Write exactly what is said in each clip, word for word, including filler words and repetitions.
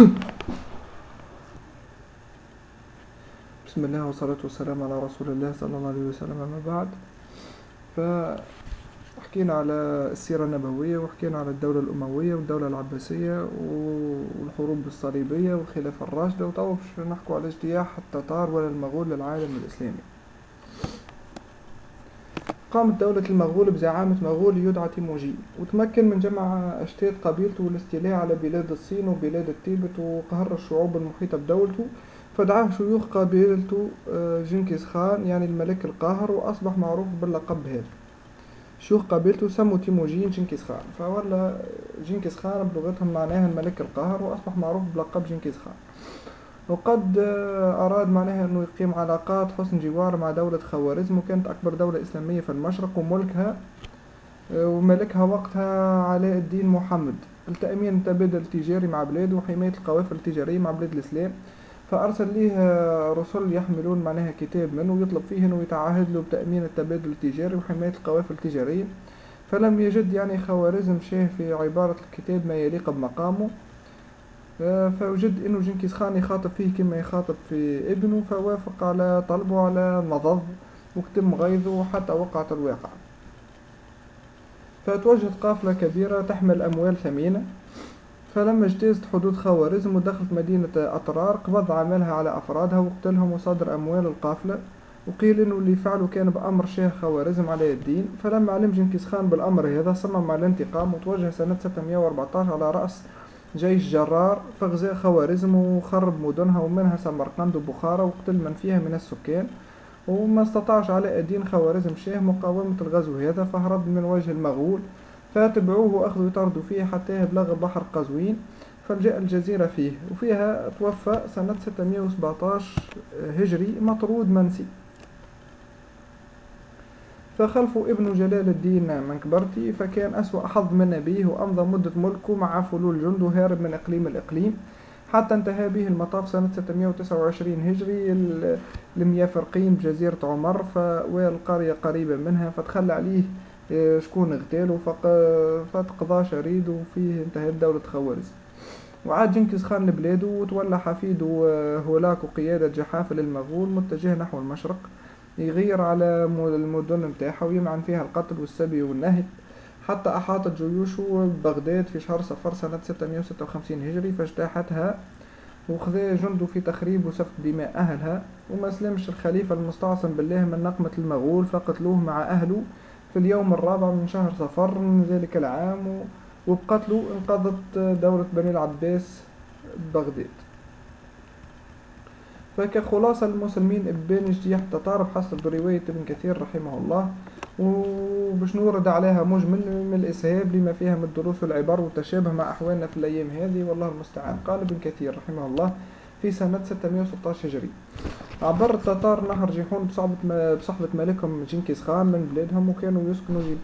بسم الله والصلاة والسلام على رسول الله صلى الله عليه وسلم. أما بعد، فحكينا على السيرة النبوية، وحكينا على الدولة الأموية والدولة العباسية والحروب الصليبية والخلافة الراشدة، وطبعا مش نحكوا على اجتياح التتار ولا المغول للعالم الإسلامي. قامت دولة المغول بزعامة مغول يدعى تيموجين، وتمكن من جمع أشتات قبيلته والاستيلاء على بلاد الصين وبلاد التيبت وقهر الشعوب المحيطة بدولته. فدعاه شيوخ قبيلته جنكيز خان، يعني الملك القاهر، وأصبح معروف باللقب هذا. شيوخ قبيلته سموا تيموجين جنكيز خان، فولا جنكيز خان بلغتهم معناها الملك القاهر، وأصبح معروف بلقب جنكيز خان. وقد أراد معناها أنه يقيم علاقات حسن جوار مع دولة خوارزم، وكانت أكبر دولة إسلامية في المشرق، وملكها وملكها وقتها علاء الدين محمد، لتأمين التبادل التجاري مع بلاده وحماية القوافل التجارية مع بلاد الإسلام. فأرسل ليه رسل يحملون معناها كتاب منه ويطلب فيه أنه يتعهد له بتأمين التبادل التجاري وحماية القوافل التجارية. فلم يجد يعني خوارزم شاه في عبارة الكتاب ما يليق بمقامه، فوجد انه جنكيز خان يخاطب فيه كما يخاطب في ابنه، فوافق على طلبه على مضض وكتم غيظه حتى وقعت الواقع. فتوجهت قافلة كبيرة تحمل أموال ثمينة، فلما اجتازت حدود خوارزم ودخلت مدينة أطرار قبض عملها على أفرادها وقتلهم وصادر أموال القافلة. وقيل إنه اللي فعله كان بأمر شاه خوارزم علاء الدين. فلما علم جنكيز خان بالأمر هذا صمم على الانتقام، وتوجه سنة ستمائة وأربعتاشر على رأس جيش جرار فغزا خوارزم وخرب مدنها ومنها سمرقند وبخارى، وقتل من فيها من السكان. وما استطاعش علاء الدين خوارزم شاه مقاومة الغزو هذا، فهرب من وجه المغول، فتبعوه وأخذوا يطردوا فيه حتى يبلغ بحر قزوين، فلجأ الجزيرة فيه، وفيها توفى سنة ستمائة وسبعتاشر هجري مطرود منسي. فخلفه ابن جلال الدين منكبرتي، فكان أسوأ حظ من أبيه، وأمضى مدة ملكه مع فلول جنده هارب من إقليم الإقليم، حتى انتهى به المطاف سنة ستمائة وتسعة وعشرين هجري الميافرقين بجزيرة عمر، والقرية قريبة منها، فتخلى عليه شكون اغتاله فتقضى شريد، وفيه انتهت دولة خوارزم. وعاد جنكيز خان لبلاده، وتولى حفيده هولاك قيادة جحافل المغول متجه نحو المشرق، يغير على المدن متاعها ويمعن فيها القتل والسبي والنهب، حتى أحاطت جيوشه بغداد في شهر صفر سنة ستمائة وستة وخمسين هجري فاجتاحتها، وخذا جنده في تخريب وسفك دماء أهلها. وما سلمش الخليفة المستعصم بالله من نقمة المغول، فقتلوه مع أهله في اليوم الرابع من شهر صفر من ذلك العام، وبقتله انقضت دولة بني العباس ببغداد. فكخلاصة المسلمين إبان اجتياح التتار بحسب رواية ابن كثير رحمه الله، وباش نورد عليها مجمل من الإسهاب لما فيها من الدروس والعبر والتشابه مع أحوالنا في الأيام هذه، والله المستعان. قال ابن كثير رحمه الله في سنة ستمائة وستة عشر هجري: عبر التتار نهر جيحون بصحبة, بصحبة ملكهم جنكيز خان من بلادهم، وكانوا يسكنوا جيب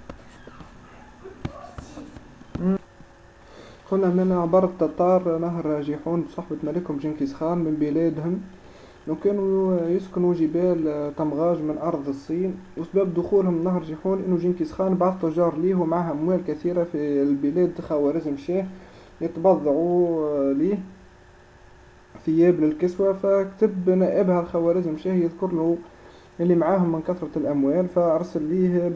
قلنا من عبر التتار نهر جيحون بصحبة ملكهم جنكيز خان من بلادهم، وكانوا يسكنوا جبال طمغاج من أرض الصين. وسبب دخولهم نهر جيحون إنه جنكيز خان بعث تجار ليه ومعها أموال كثيرة في البلاد خوارزم شاه يتبضعوا ليه ثياب للكسوة، فكتب نائبها الخوارزم شاه يذكر له اللي معاهم من كثرة الأموال، فأرسل ليه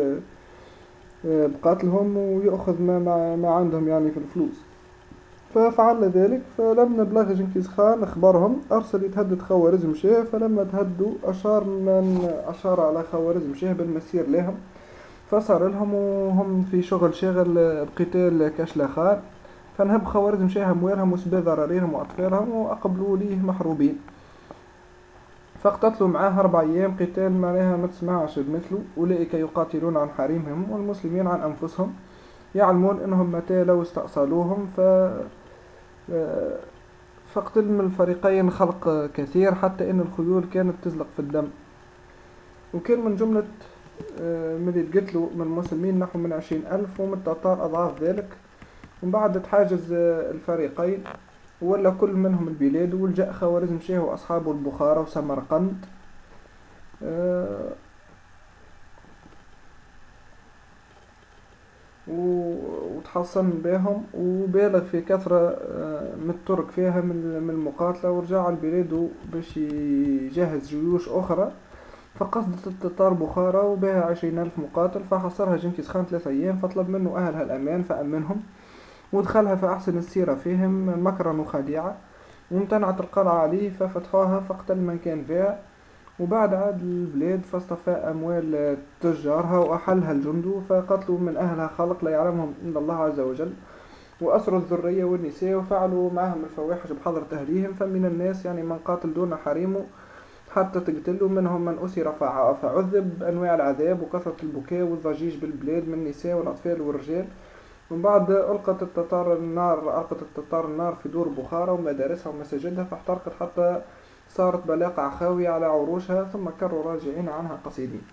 بقاتلهم ويأخذ ما, ما عندهم يعني في الفلوس. ففعل ذلك. فلما بلغ جنكيز خان أخبرهم أرسل يتهدد خوارزم شاه، فلما تهدوا أشار من أشار على خوارزم شاه بالمسير لهم، فصار لهم وهم في شغل شاغل بقتال كاشلا خان، فنهب خوارزم شاه أموالهم وسبى ضراريهم وأطفالهم وأقبلوا ليه محروبين، فاقتتلوا معاه أربع أيام قتال معناها ما تسمعش بمثله. أولئك يقاتلون عن حريمهم والمسلمين عن أنفسهم، يعلمون أنهم متى لو استأصلوهم ف فاقتل من الفريقين خلق كثير، حتى إن الخيول كانت تزلق في الدم. وكان من جملة من اللي تقتلوا من المسلمين نحو من عشرين ألف، ومن التتار أضعاف ذلك. ومن بعد تحاجز الفريقين ولا كل منهم البلاد، ولجأ خوارزم شاه وأصحابه البخارى وسمرقند. وتحصن بهم، وبالغ في كثرة من الترك فيها من المقاتلة، ورجع البلاد باش يجهز جيوش أخرى. فقصدت التتار بخارى وبها عشرين ألف مقاتل، فحصرها جنكيز خان ثلاثة أيام، فطلب منه أهلها الأمان فأمنهم، ودخلها فأحسن السيرة فيهم مكرا وخديعة، وامتنعت القلعة عليه ففتحوها فاقتل من كان فيها. وبعد عاد البلاد فاصطفى أموال تجارها وأحلها الجند، فقتلوا من أهلها خلق لا يعلمهم إلا الله عز وجل، وأسروا الذرية والنساء وفعلوا معهم الفواحش بحضرة أهليهم. فمن الناس يعني من قاتل دون حريمه حتى تقتلوا، منهم من أسر فعذب بأنواع العذاب وكثرة البكاء والضجيج بالبلاد من النساء والأطفال والرجال. ومن بعد ألقت التتار النار ألقت التتار النار في دور بخارى ومدارسها ومساجدها، فاحترقت حتى صارت بلاقع خاوية على عروشها، ثم كروا راجعين عنها قصيدين.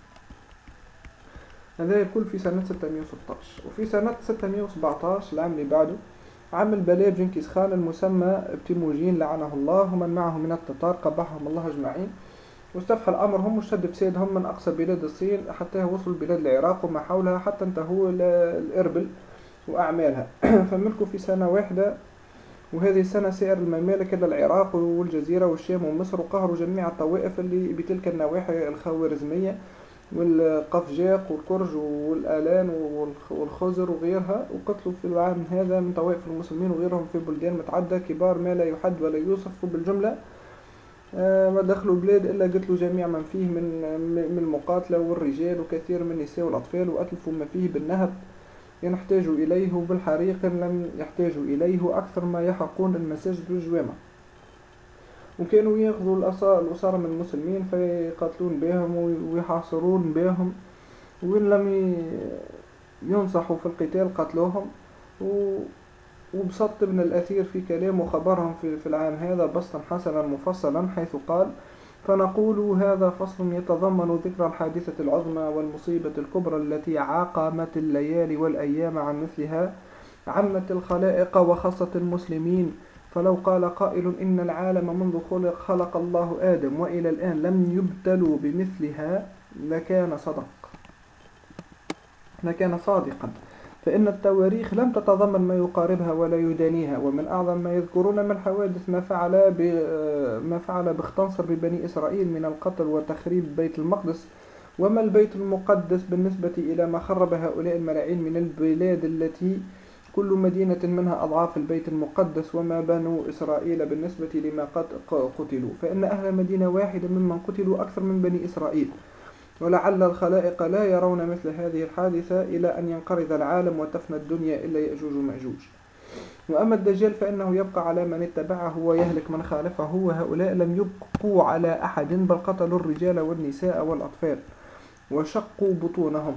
هذا الكل في سنة ستمائة وستاشر. وفي سنة ستمائة وسبعتاشر العام اللي بعده عمل بلاء جنكيز خان المسمى بتيموجين لعنه الله ومن معه من التتار قبحهم الله أجمعين، واستفحل أمرهم وشد فسادهم من أقصى بلاد الصين حتى وصلوا بلاد العراق وما حولها، حتى انتهوا الإربل وأعمالها. فملكوا في سنة واحدة، وهذه السنة سائر الممالك إلى العراق والجزيرة والشام ومصر، وقهروا جميع الطوائف اللي بتلك النواحي الخوارزمية والقفجاق والكرج والآلان والخزر وغيرها، وقتلوا في العام هذا من طوائف المسلمين وغيرهم في بلدان متعدة كبار ما لا يحد ولا يوصف بالجملة. آه ما دخلوا البلاد إلا قتلوا جميع من فيه من من المقاتلة والرجال وكثير من النساء والأطفال، وأتلفوا ما فيه بالنهب يحتاجوا إليه، وبالحريق لم يحتاجوا إليه أكثر ما يحرقون المساجد والجوامع. وكانوا ياخذوا الأسارى من المسلمين فيقاتلون بهم ويحاصرون بهم، وإن لم ينصحوا في القتال قتلوهم. وبسط ابن الأثير في كلامه خبرهم في العام هذا بسطا حسنا مفصلا، حيث قال: فنقول هذا فصل يتضمن ذكر الحادثة العظمى والمصيبة الكبرى التي عاقمت الليالي والأيام عن مثلها عمت الخلائق وخاصة المسلمين. فلو قال قائل إن العالم منذ خلق, خلق الله آدم وإلى الآن لم يبتلوا بمثلها لكان صدق لكان صادقا، فإن التواريخ لم تتضمن ما يقاربها ولا يدانيها. ومن أعظم ما يذكرون من حوادث ما فعل ما فعل بختنصر ببني إسرائيل من القتل وتخريب بيت المقدس. وما البيت المقدس بالنسبة إلى ما خرب هؤلاء الملاعين من البلاد التي كل مدينة منها أضعاف البيت المقدس. وما بنو إسرائيل بالنسبة لما قد قتلوا، فإن أهل المدينة واحدة ممن قتلوا أكثر من بني إسرائيل. ولعل الخلائق لا يرون مثل هذه الحادثة إلى أن ينقرض العالم وتفنى الدنيا إلا يأجوج ومأجوج. وأما الدجال فإنه يبقى على من اتبعه ويهلك من خالفه، وهؤلاء لم يبقوا على أحد بل قتلوا الرجال والنساء والأطفال وشقوا بطونهم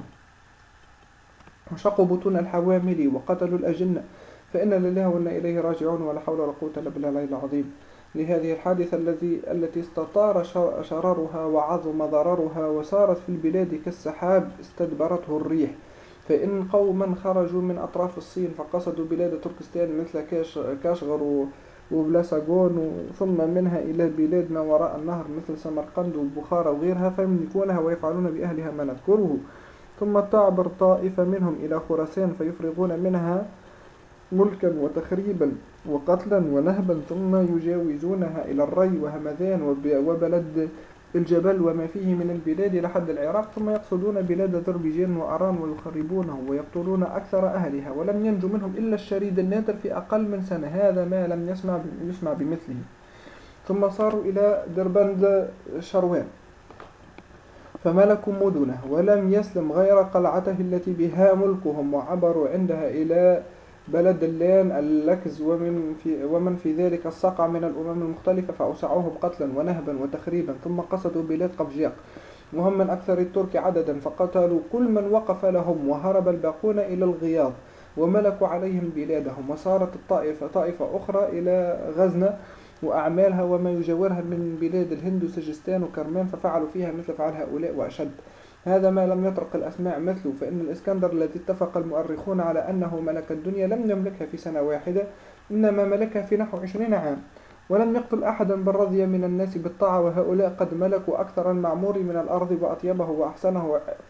وشقوا بطون الحوامل وقتلوا الأجنة. فإن لله وإنا إليه راجعون، ولا حول ولا قوة إلا بالله العلي العظيم. لهذه الحادثة التي التي استطار شررها وعظم ضررها وصارت في البلاد كالسحاب استدبرته الريح. فإن قوما خرجوا من أطراف الصين فقصدوا بلاد تركستان مثل كاش كاشغر وبلاساغون، ثم منها إلى بلاد ما وراء النهر مثل سمرقند وبخارى وغيرها، فيملكونها ويفعلون بأهلها ما نذكره. ثم تعبر طائفة منهم إلى خراسان فيفرغون منها ملكا وتخريبا وقتلا ونهبا، ثم يجاوزونها إلى الري وهمذان وبلد الجبل وما فيه من البلاد لحد العراق، ثم يقصدون بلاد أذربيجان وأران ويخربونه ويقتلون أكثر أهلها، ولم ينجو منهم إلا الشريد النادر في أقل من سنة. هذا ما لم يسمع يسمع بمثله. ثم صاروا إلى دربند شروان فملكوا مدنه، ولم يسلم غير قلعته التي بها ملكهم، وعبروا عندها إلى بلد اللان اللكز ومن في, ومن في ذلك الصقع من الأمم المختلفة، فأوسعوهم قتلا ونهبا وتخريبا. ثم قصدوا بلاد قفجاق وهم من أكثر الترك عددا، فقتلوا كل من وقف لهم، وهرب الباقون إلى الغياض وملكوا عليهم بلادهم. وصارت الطائفة طائفة أخرى إلى غزنة وأعمالها وما يجاورها من بلاد الهند وسجستان وكرمان، ففعلوا فيها مثل فعل هؤلاء وأشد. هذا ما لم يطرق الأسماع مثله، فإن الإسكندر الذي اتفق المؤرخون على أنه ملك الدنيا لم يملكها في سنة واحدة، إنما ملكها في نحو عشرين عام، ولم يقتل أحدا بل رضي من الناس بالطاعة. وهؤلاء قد ملكوا أكثر المعمور من الأرض وأطيبه وأحسنه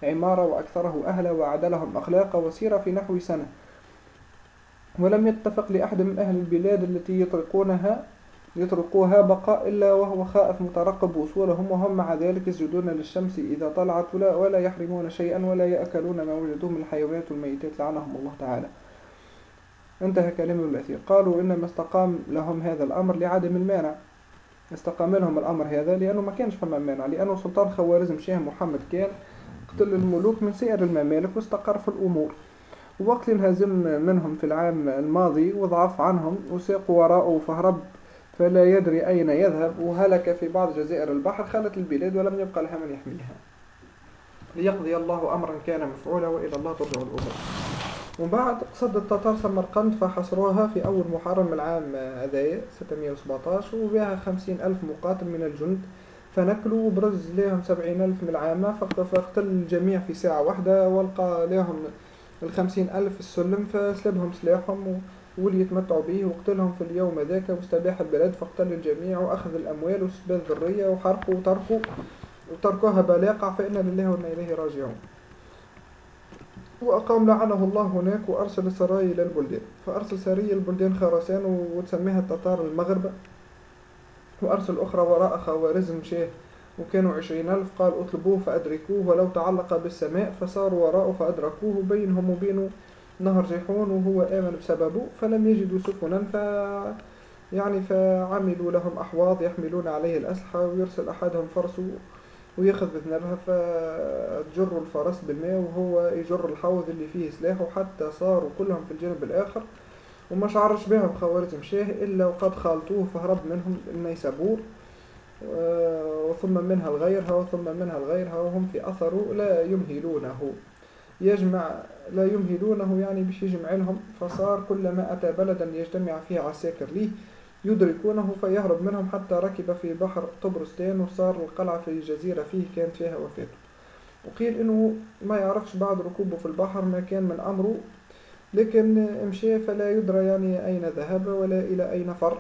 عمارة وأكثره أهلا وأعدلهم أخلاقا وسيرة في نحو سنة. ولم يتفق لأحد من أهل البلاد التي يطرقونها يطرقوها بقاء إلا وهو خائف مترقب وصولهم، وهم مع ذلك يسجدون للشمس إذا طلعت ولا, ولا يحرمون شيئا ولا يأكلون ما وجدوه من الحيوانات والميتات لعنهم الله تعالى. انتهى كلام ابن الأثير. قالوا إنما استقام لهم هذا الأمر لعدم المانع، استقام لهم الأمر هذا لأنه ما كانش فما مانع، لأنه سلطان خوارزم شاه محمد كان قتل الملوك من سائر الممالك واستقر في الأمور، ووقت انهزم منهم في العام الماضي وضعف عنهم وساقوا وراءه فهرب فلا يدري أين يذهب وهلك في بعض جزائر البحر، خلت البلاد ولم يبقى لها من يحميها، ليقضي الله أمرا كان مفعولا وإلى الله ترجع الأمور. ومن بعد قصد التتار سمرقند فحصروها في أول محرم العام هذايا ستمائة وسبعطاش، وبها خمسين ألف مقاتل من الجند، فنكلوا وبرز لهم سبعين ألف من العامة، فاقتل الجميع في ساعة واحدة، والقى لهم الخمسين ألف السلم فسلبهم سلاحهم واللي يتمتعوا به، وقتلهم في اليوم ذاك واستباح البلاد، فاقتل الجميع وأخذ الأموال وسبى الذرية وحرقوا وتركوا وتركوها بلاقع، فإنا لله وإنا إليه راجعون. وأقام لعنه الله هناك وأرسل سرايا إلى البلدان، فأرسل سرية البلدان خراسان وتسميها التتار المغرب، وأرسل أخرى وراء خوارزم شاه وكانوا عشرين ألف، قال اطلبوه فأدركوه ولو تعلق بالسماء، فصاروا وراءه فأدركوه بينهم وبينه نهر جيحون وهو آمن بسببه، فلم يجدوا سفنا ف يعني فعملوا لهم أحواض يحملون عليه الأسلحة، ويرسل أحدهم فرسه وياخذ بذنبها فتجر الفرس بالماء وهو يجر الحوض اللي فيه سلاحه حتى صاروا كلهم في الجانب الآخر، وما شعرش بهم خوارزم شاه إلا وقد خالطوه فهرب منهم النيسابور، وثم منها الغيرها وثم منها الغيرها، وهم في أثره لا يمهلونه يجمع لا يمهلونه يعني باش يجمع لهم، فصار كلما أتى بلدا يجتمع فيه عساكر ليه يدركونه فيهرب منهم، حتى ركب في بحر طبرستان وصار القلعة في الجزيرة فيه كانت فيها وفاته. وقيل إنه ما يعرفش بعد ركوبه في البحر ما كان من أمره، لكن امشي فلا يدرى يعني أين ذهب ولا إلى أين فر.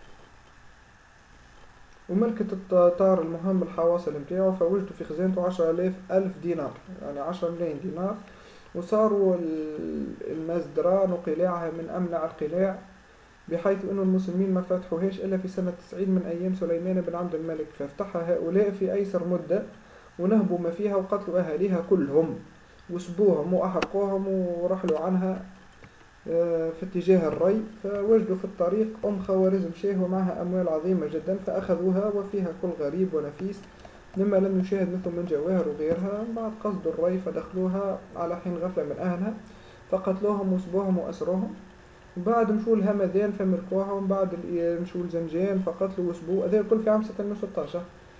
وملكة التتار المهم الحواصل متاعه، فوجدوا في خزانته عشرة آلاف ألف دينار يعني عشرة ملايين دينار، وصاروا المزدران وقلاعها من أمنع القلاع، بحيث أن المسلمين ما فتحوهاش إلا في سنة تسعين من أيام سليمان بن عبد الملك، فافتحها هؤلاء في أيسر مدة ونهبوا ما فيها وقتلوا أهاليها كلهم وسبوهم وأحرقوهم ورحلوا عنها في اتجاه الري، فوجدوا في الطريق أم خوارزم شاه ومعها أموال عظيمة جدا، فأخذوها وفيها كل غريب ونفيس مما لم يشاهد مثل من جواهر وغيرها. بعد قصد الري فدخلوها على حين غفلة من أهلها فقتلوهم وسبوهم وأسروهم، وبعد مشوا الهمذان فملكوها، ومن بعد مشوا الزنجان فقتلوا وسبوه، هذا الكل في عام ستمائة وستاشر.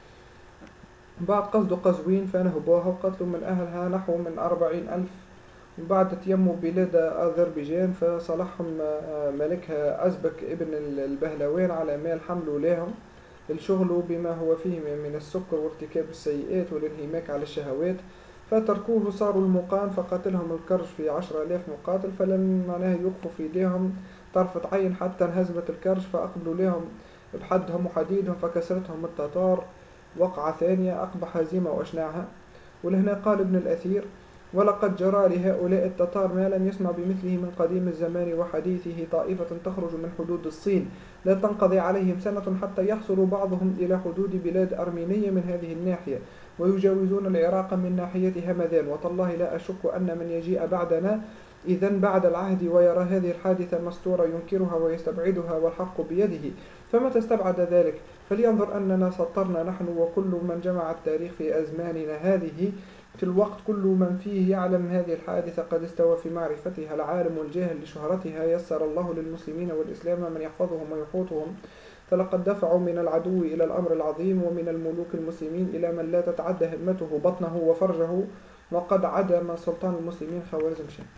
بعد قصدوا قزوين فنهبوها وقتلوا من أهلها نحو من أربعين ألف، وبعد تيموا بلاد أذربيجان فصالحهم ملكها أزبك ابن البهلوان على مال حملوا لهم الشغل بما هو فيه من السكر وارتكاب السيئات والانهماك على الشهوات، فتركوه صاروا المقام، فقتلهم الكرج في عشر آلاف مقاتل، فلم معناه يوقفوا في ايديهم طرفة عين حتى انهزمت الكرج، فأقبلوا لهم بحدهم وحديدهم فكسرتهم التتار وقعة ثانية أقبح هزيمة وأشنعها. ولهنا قال ابن الأثير: ولقد جرى لهؤلاء التتار ما لم يسمع بمثله من قديم الزمان وحديثه، طائفة تخرج من حدود الصين لا تنقضي عليهم سنة حتى يحصلوا بعضهم إلى حدود بلاد أرمينية من هذه الناحية، ويجاوزون العراق من ناحية همذان، وتالله لا أشك أن من يجيء بعدنا إذن بعد العهد ويرى هذه الحادثة مستورة ينكرها ويستبعدها والحق بيده، فمتى استبعد ذلك فلينظر أننا سطرنا نحن وكل من جمع التاريخ في أزماننا هذه في الوقت كل من فيه يعلم هذه الحادثة قد استوى في معرفتها العالم والجاهل لشهرتها، يسر الله للمسلمين والإسلام من يحفظهم ويحوطهم، فلقد دفعوا من العدو إلى الأمر العظيم ومن الملوك المسلمين إلى من لا تتعدى همته بطنه وفرجه، وقد عدم سلطان المسلمين خوارزم شاه.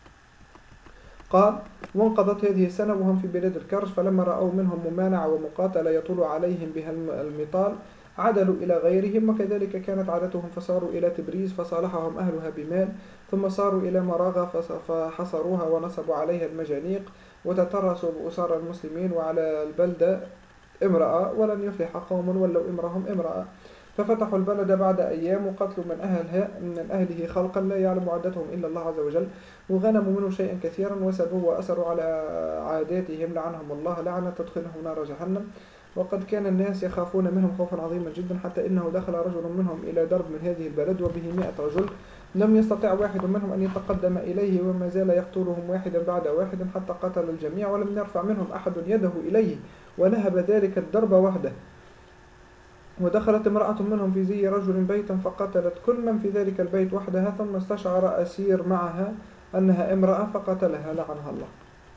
قال: وانقضت هذه السنة وهم في بلاد الكرج، فلما رأوا منهم ممانعة ومقاتلة يطول عليهم بها المطال عدلوا إلى غيرهم، وكذلك كانت عادتهم، فصاروا إلى تبريز فصالحهم أهلها بمال، ثم صاروا إلى مراغة فحصروها ونصبوا عليها المجانيق، وتترسوا بأسار المسلمين وعلى البلدة امرأة، ولن يفلح قوم ولوا امرهم امرأة، ففتحوا البلد بعد أيام وقتلوا من أهلها من أهله خلقا لا يعلم عدتهم إلا الله عز وجل، وغنموا منه شيئا كثيرا وسبوه وأسروا على عاداتهم لعنهم الله لعنة تدخلهم نار جهنم. وقد كان الناس يخافون منهم خوفا عظيما جدا، حتى إنه دخل رجل منهم إلى درب من هذه البلد وبه مئة رجل، لم يستطع واحد منهم أن يتقدم إليه، وما زال يقتلهم واحدا بعد واحد حتى قتل الجميع، ولم يرفع منهم أحد يده إليه، ونهب ذلك الدرب وحده. ودخلت امرأة منهم في زي رجل بيتا فقتلت كل من في ذلك البيت وحدها، ثم استشعر أسير معها أنها امرأة فقتلها لعنها الله.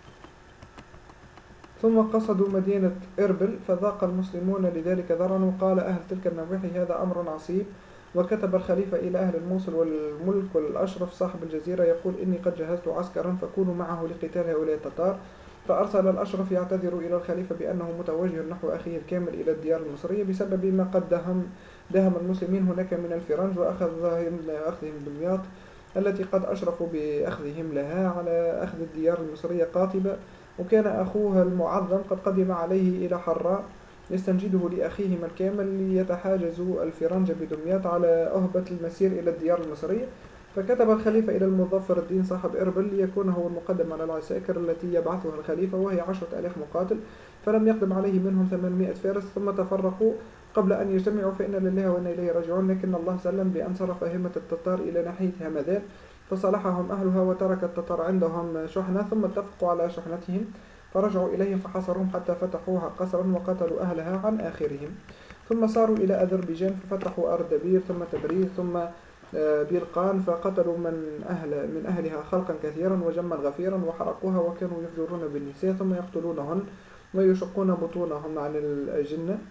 ثم قصدوا مدينة إربل، فذاق المسلمون لذلك ضررا، وقال أهل تلك النواحي هذا أمر عصيب. وكتب الخليفة إلى أهل الموصل والملك والأشرف صاحب الجزيرة يقول إني قد جهزت عسكرا فكونوا معه لقتال هؤلاء التتار. فأرسل الأشرف يعتذر إلى الخليفة بأنه متوجه نحو أخيه الكامل إلى الديار المصرية بسبب ما قد دهم, دهم المسلمين هناك من الفرنج وأخذهم أخذهم دمياط التي قد أشرفوا بأخذهم لها على أخذ الديار المصرية قاطبة. وكان أخوها المعظم قد قدم عليه إلى حراء يستنجده لأخيهما الكامل ليتحاجزوا الفرنج بدمياط على أهبة المسير إلى الديار المصرية. فكتب الخليفة إلى المظفر الدين صاحب إربل ليكون هو المقدم على العساكر التي يبعثها الخليفة، وهي عشرة آلاف مقاتل، فلم يقدم عليه منهم ثمانمائة فارس، ثم تفرقوا قبل أن يجتمعوا، فإن لله وإنا إليه راجعون. لكن الله سلم بأن صرف همة التتار إلى ناحية همدان فصالحهم أهلها وترك التتار عندهم شحنة، ثم اتفقوا على شحنتهم فرجعوا إليهم فحصروهم حتى فتحوها قصرا وقتلوا أهلها عن آخرهم. ثم صاروا إلى أذربيجان ففتحوا أردبيل ثم تبريز ثم بيرقان، فقتلوا من أهل من أهلها خلقا كثيرا وجما غفيرا وحرقوها، وكانوا يفجرون بالنساء ثم يقتلونهن ويشقون بطونهن عن الجنة.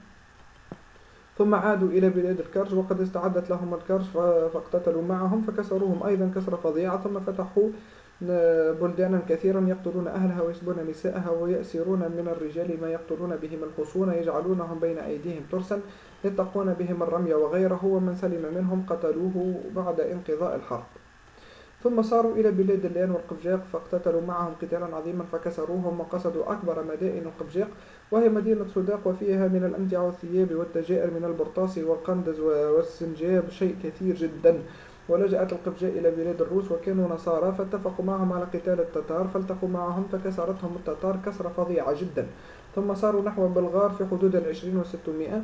ثم عادوا إلى بلاد الكرج وقد استعدت لهم الكرج فاقتتلوا معهم فكسروهم أيضا كسر فظيعة، ثم فتحوا بلدانا كثيرا يقتلون أهلها ويسبون نساءها ويأسرون من الرجال ما يقتلون بهم الحصون يجعلونهم بين أيديهم ترسا يتقون بهم الرمي وغيره، ومن سلم منهم قتلوه بعد انقضاء الحرب. ثم صاروا إلى بلاد الليان والقفجاق فاقتتلوا معهم قتالا عظيما فكسروهم وقصدوا أكبر مدائن القفجاق وهي مدينة صداق، وفيها من الأمتعة والثياب والتجائر من البرطاس والقندز والسنجاب شيء كثير جدا. ولجأت القفجاء إلى بلاد الروس وكانوا نصارى فاتفقوا معهم على قتال التتار فالتقوا معهم فكسرتهم التتار كسرة فظيعة جدا. ثم صاروا نحو بلغار في حدود العشرين وستمائة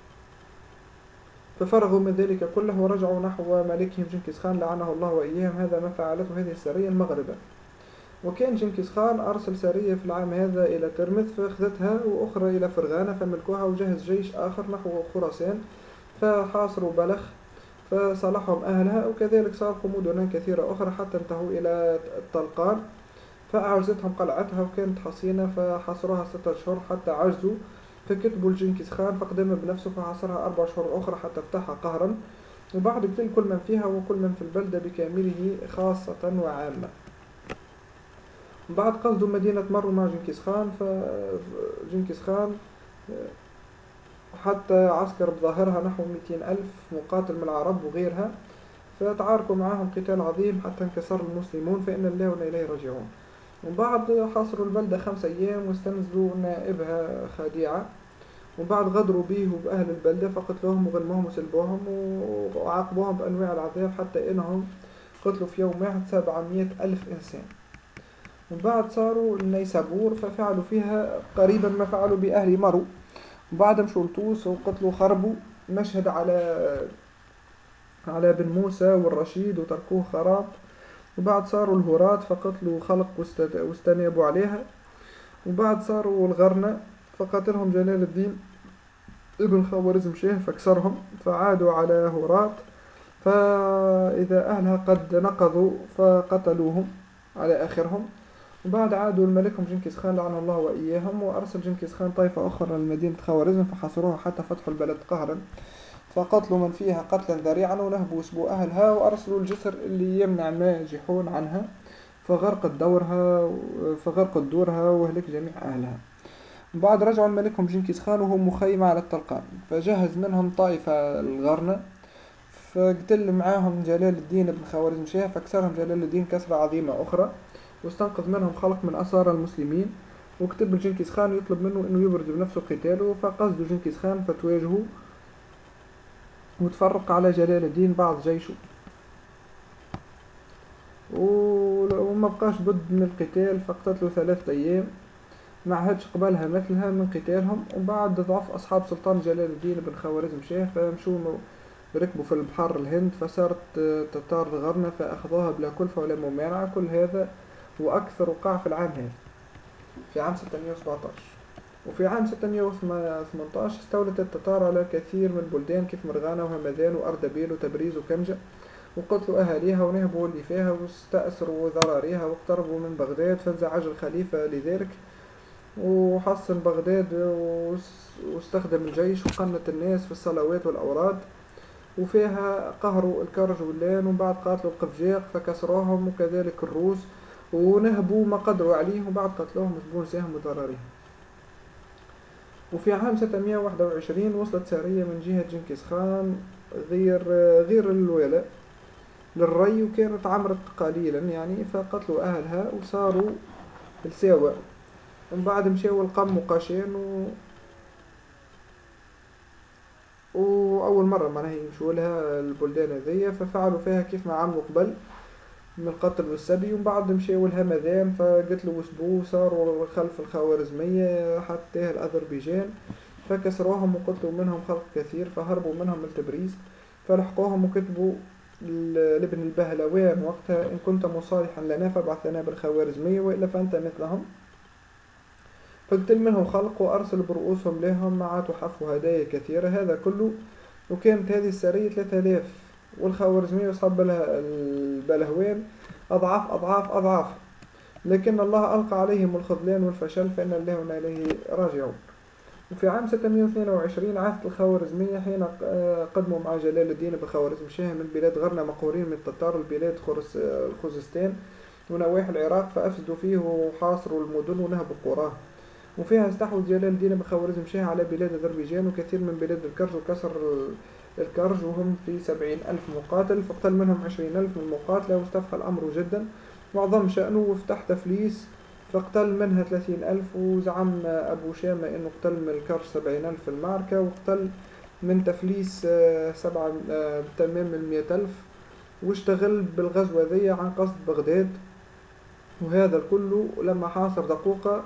ففرغوا من ذلك كله ورجعوا نحو ملكهم جنكيز خان لعنه الله وإياهم. هذا ما فعلته هذه السرية المغربة. وكان جنكيز خان أرسل سرية في العام هذا إلى ترمذ فأخذتها، وأخرى إلى فرغانة فملكوها، وجهز جيش آخر نحو خراسان فحاصروا بلخ فصالحهم أهلها، وكذلك سارقوا مدنا كثيرة أخرى حتى انتهوا إلى الطلقان فأعجزتهم قلعتها وكانت حصينة فحاصروها ستة أشهر حتى عجزوا، فكتبوا لجنكيز خان فقدم بنفسه فحاصرها أربع شهور أخرى حتى افتحها قهرا، وبعد قتل كل من فيها وكل من في البلدة بكامله خاصة وعامة. بعد قصدوا مدينة مروا مع جنكيز خان فجنكيز خان حتى عسكر بظاهرها نحو مئتين ألف مقاتل من العرب وغيرها، فتعاركوا معهم قتال عظيم حتى انكسر المسلمون فإن الله وإنا إليه راجعون. وبعد حاصروا البلدة خمس أيام واستنزلوا نائبها خادعة، وبعد غدروا به وبأهل البلدة فقتلوهم وغنموهم وسلبوهم وعاقبوهم بأنواع العذاب حتى إنهم قتلوا في يوم واحد سبعمائة ألف إنسان. وبعد صاروا النيسابور ففعلوا فيها قريبا ما فعلوا بأهل مرو، وبعد مشوا لطوس وقتلوا خربوا مشهد على على بن موسى والرشيد وتركوه خراب. وبعد صاروا الهورات فقتلوا خلق واستنابوا عليها. وبعد صاروا الغرنة فقتلهم جلال الدين ابن خوارزم شاه فكسرهم، فعادوا على هورات فإذا أهلها قد نقضوا فقتلوهم على آخرهم. وبعد عادوا الملكهم جنكيز خان لعنه الله وإياهم، وأرسل جنكيز خان طائفة أخرى لمدينة خوارزم فحاصروها حتى فتحوا البلد قهرا، فقتلوا من فيها قتلا ذريعا ونهبوا وسبوا أهلها، وأرسلوا الجسر اللي يمنع ماجحون عنها فغرقت دورها فغرقت دورها وهلك جميع أهلها. بعد رجعوا الملكهم جنكيز خان وهو مخيم على الطلقان فجهز منهم طائفة الغرنة فقتل معاهم جلال الدين بن خوارزم شاه فكسرهم جلال الدين كسرة عظيمة أخرى واستنقذ منهم خلق من أسارى المسلمين. وكتب جنكيز خان يطلب منه أنه يبرز بنفسه قتاله، فقصدوا جنكيز خان فتواجهوا وتفرق على جلال الدين بعض جيشه، وما بقاش بد من القتال، فاقتتلوا ثلاثة أيام ما عادش قبلها مثلها من قتالهم. وبعد ضعف أصحاب سلطان جلال الدين بن خوارزم شاه فمشوا ركبوا في البحر الهند، فصارت تتار غرنة فأخذوها بلا كلفة ولا ممانعة. كل هذا وأكثر وقع في العام هذا في عام ستمائة وسبعطاش. وفي عام ستمائة وثمنطاش استولت التتار على كثير من البلدان كيف مرغانا وهمدان وأردبيل وتبريز وكنجة، وقتلوا أهاليها ونهبوا اللي فيها واستأسروا ذراريها واقتربوا من بغداد، فانزعج الخليفة لذلك وحصن بغداد واستخدم الجيش وقنت الناس في الصلوات والأوراد. وفيها قهروا الكرج واللان، وبعد قاتلوا القفجاق فكسروهم وكذلك الروس، ونهبوا ما قدروا عليه وبعد قتلوهم سبون سهم وضراريهم. وفي عام ستمائة وواحد وعشرين وصلت سارية من جهة جنكيز خان غير غير الولاء للري، وكانت عمرت قليلا يعني، فقتلوا أهلها وصاروا الساوى. ومن بعد مشاو القم وقاشين و... وأول مرة معناها يمشوا لها البلدان هذية، ففعلوا فيها كيف ما عملوا قبل من القتل والسبي. ومن بعد مشاو الهمذان فقتلوا وسبوه، صاروا خلف الخوارزمية حتى الأذربيجان فكسروهم وقتلوا منهم خلق كثير، فهربوا منهم من تبريز فلحقوهم وكتبوا لابن البهلوان وقتها: إن كنت مصالحا لنا فابعث لنا بالخوارزمية وإلا فأنت مثلهم. فقتل منهم خلق وأرسل برؤوسهم لهم مع تحف وهدايا كثيرة. هذا كله وكانت هذه السرية ثلاثة آلاف، والخوارزمية وأصحاب البلهوان أضعاف أضعاف أضعاف، لكن الله ألقى عليهم الخذلان والفشل فإن الله وإنا إليه راجعون. وفي عام ستمائة واثنين وعشرين عادت الخوارزمية حين قدموا مع جلال الدين بخوارزم شاه من بلاد غرنا مقهورين من التتار البلاد الخوزستان ونواحي العراق، فأفسدوا فيه وحاصروا المدن ونهبوا قراه. وفيها استحوذ جلال الدين بخوارزم شاه على بلاد أذربيجان وكثير من بلاد الكرج، وكسر الكرج وهم في سبعين ألف مقاتل، فاقتل منهم عشرين ألف من المقاتلة واستفحى الأمر جدا وعظم شأنه وافتح تفليس فاقتل منها ثلاثين ألف. وزعم أبو شامة إنه قتل من الكرج سبعين ألف في المعركة، وقتل من تفليس سبعة تمام المئة ألف، واشتغل بالغزوة ذي عن قصد بغداد. وهذا الكل لما حاصر دقوقة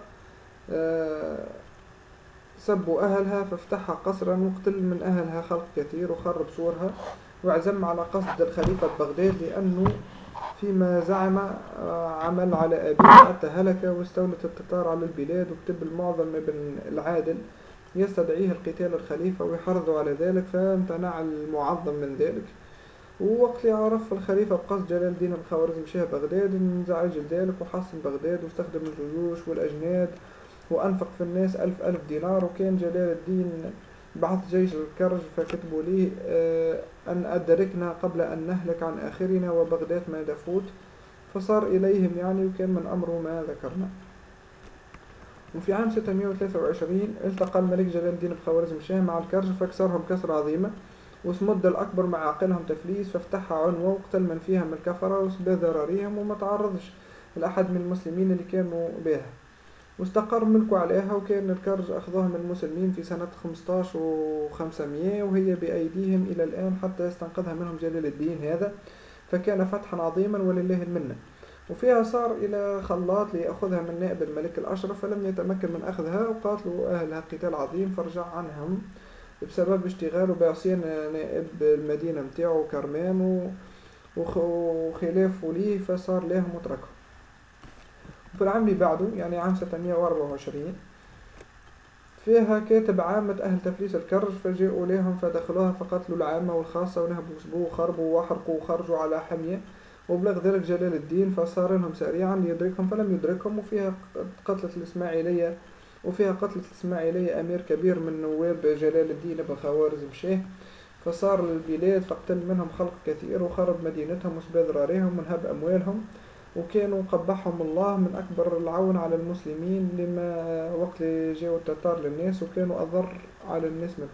سبوا أهلها فافتحها قصرا وقتل من أهلها خلق كثير وخرب سورها، وعزم على قصد الخليفة بغداد لأنه فيما زعم عمل على أبيه حتى هلك. واستولت التتار على البلاد، وكتب المعظم ابن العادل يستدعيه القتال الخليفة ويحرضوا على ذلك، فامتنع المعظم من ذلك. ووقت عرف الخليفة بقصد جلال الدين الخوارزم شاه بغداد انزعج لذلك وحصن بغداد واستخدم الجيوش والأجناد وأنفق في الناس ألف ألف دينار. وكان جلال الدين بعث جيش الكرج فكتبوا ليه أن أدركنا قبل أن نهلك عن آخرنا وبغداد ما دفوت، فصار إليهم يعني، وكان من أمره ما ذكرنا. وفي عام ستمائة وثلاثة وعشرين التقى الملك جلال الدين بخوارزم شاه مع الكرج فكسرهم كسرة عظيمة، وسمد الأكبر مع عاقلهم تفليس فافتحها عنوة وقتل من فيها من الكفرة وسبى ذراريهم وما تعرضش لأحد من المسلمين اللي كانوا بها، واستقر ملكه عليها. وكان الكرج أخذوها من المسلمين في سنة خمسطاش وخمسمائة وهي بأيديهم إلى الآن حتى يستنقذها منهم جلال الدين هذا، فكان فتحا عظيما ولله المنة. وفيها صار إلى خلاط ليأخذها من نائب الملك الأشرف فلم يتمكن من أخذها، وقاتلوا أهلها قتال عظيم فرجع عنهم بسبب اشتغاله بعصيان نائب المدينة متاعه كرمان وخلافه ليه، فصار لهم متركه. وفي العام اللي بعده يعني عام ستمائة وأربعة وعشرين فيها كاتب عامة أهل تفليس الكرج فجاءوا لهم فدخلوها فقتلوا العامة والخاصة ونهبوا وسبوا وخربوا وحرقوا وخرجوا على حمية. وبلغ ذلك جلال الدين فصار لهم سريعا ليدركهم فلم يدركهم. وفيها قتلة الإسماعيلية وفيها قتلة الإسماعيلية أمير كبير من نواب جلال الدين بخوارزم شاه، فصار البلاد فاقتل منهم خلق كثير وخرب مدينتهم وسبى ذراريهم ونهب أموالهم. وكانوا قبحهم الله من أكبر العون على المسلمين لما وقت جاءوا التتار للناس، وكانوا أضر على الناس منهم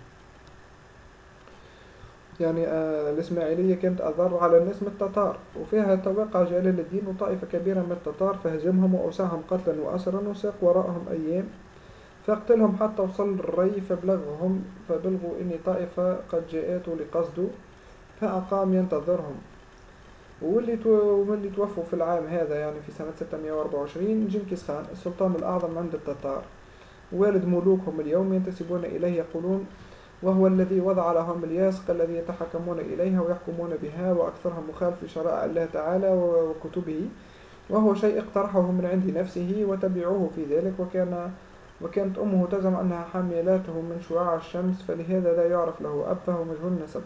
يعني آه الإسماعيلية كانت أضر على الناس من التتار. وفيها توقع جلال الدين وطائفة كبيرة من التتار فهزمهم وأوسعهم قتلا وأسرا وساق وراءهم أيام فاقتلهم حتى وصل الري فبلغهم فبلغوا إني طائفة قد جاءت لقصده، فأقام ينتظرهم. واللي تو... واللي توفوا في العام هذا يعني في سنة ستمائة وأربعة وعشرين جنكيز خان السلطان الأعظم عند التتار، والد ملوكهم اليوم ينتسبون إليه، يقولون وهو الذي وضع لهم الياسق الذي يتحكمون إليها ويحكمون بها، وأكثرها مخالف لشرائع الله تعالى وكتبه، وهو شيء اقترحه من عند نفسه وتبعوه في ذلك. وكان وكانت أمه تزعم أنها حاملاته من شعاع الشمس، فلهذا لا يعرف له أب، فهو مجهول النسب.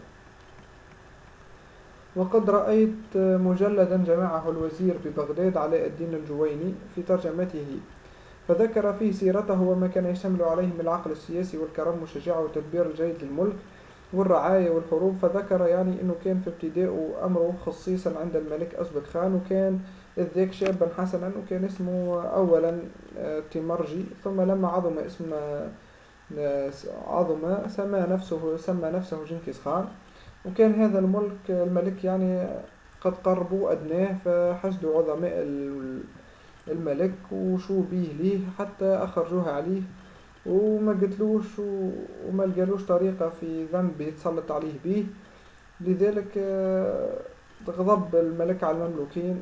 وقد رأيت مجلدا جمعه الوزير ببغداد علاء الدين الجويني في ترجمته، فذكر فيه سيرته وما كان يشتمل عليه من العقل السياسي والكرم والشجاعة والتدبير الجيد للملك والرعاية والحروب. فذكر يعني أنه كان في ابتداء أمره خصيصا عند الملك أزبك خان، وكان إذ ذاك شابا حسنا، وكان اسمه أولا تيمرجي، ثم لما عظم اسم عظم سمى نفسه سمى نفسه جنكيز خان. وكان هذا الملك الملك يعني قد قربوا أدناه، فحشدوا عظماء الملك وشو بيه ليه حتى أخرجوها عليه، وما قتلوش وما لقالوش طريقة في ذنب يتسلط عليه به. لذلك غضب الملك على المملوكين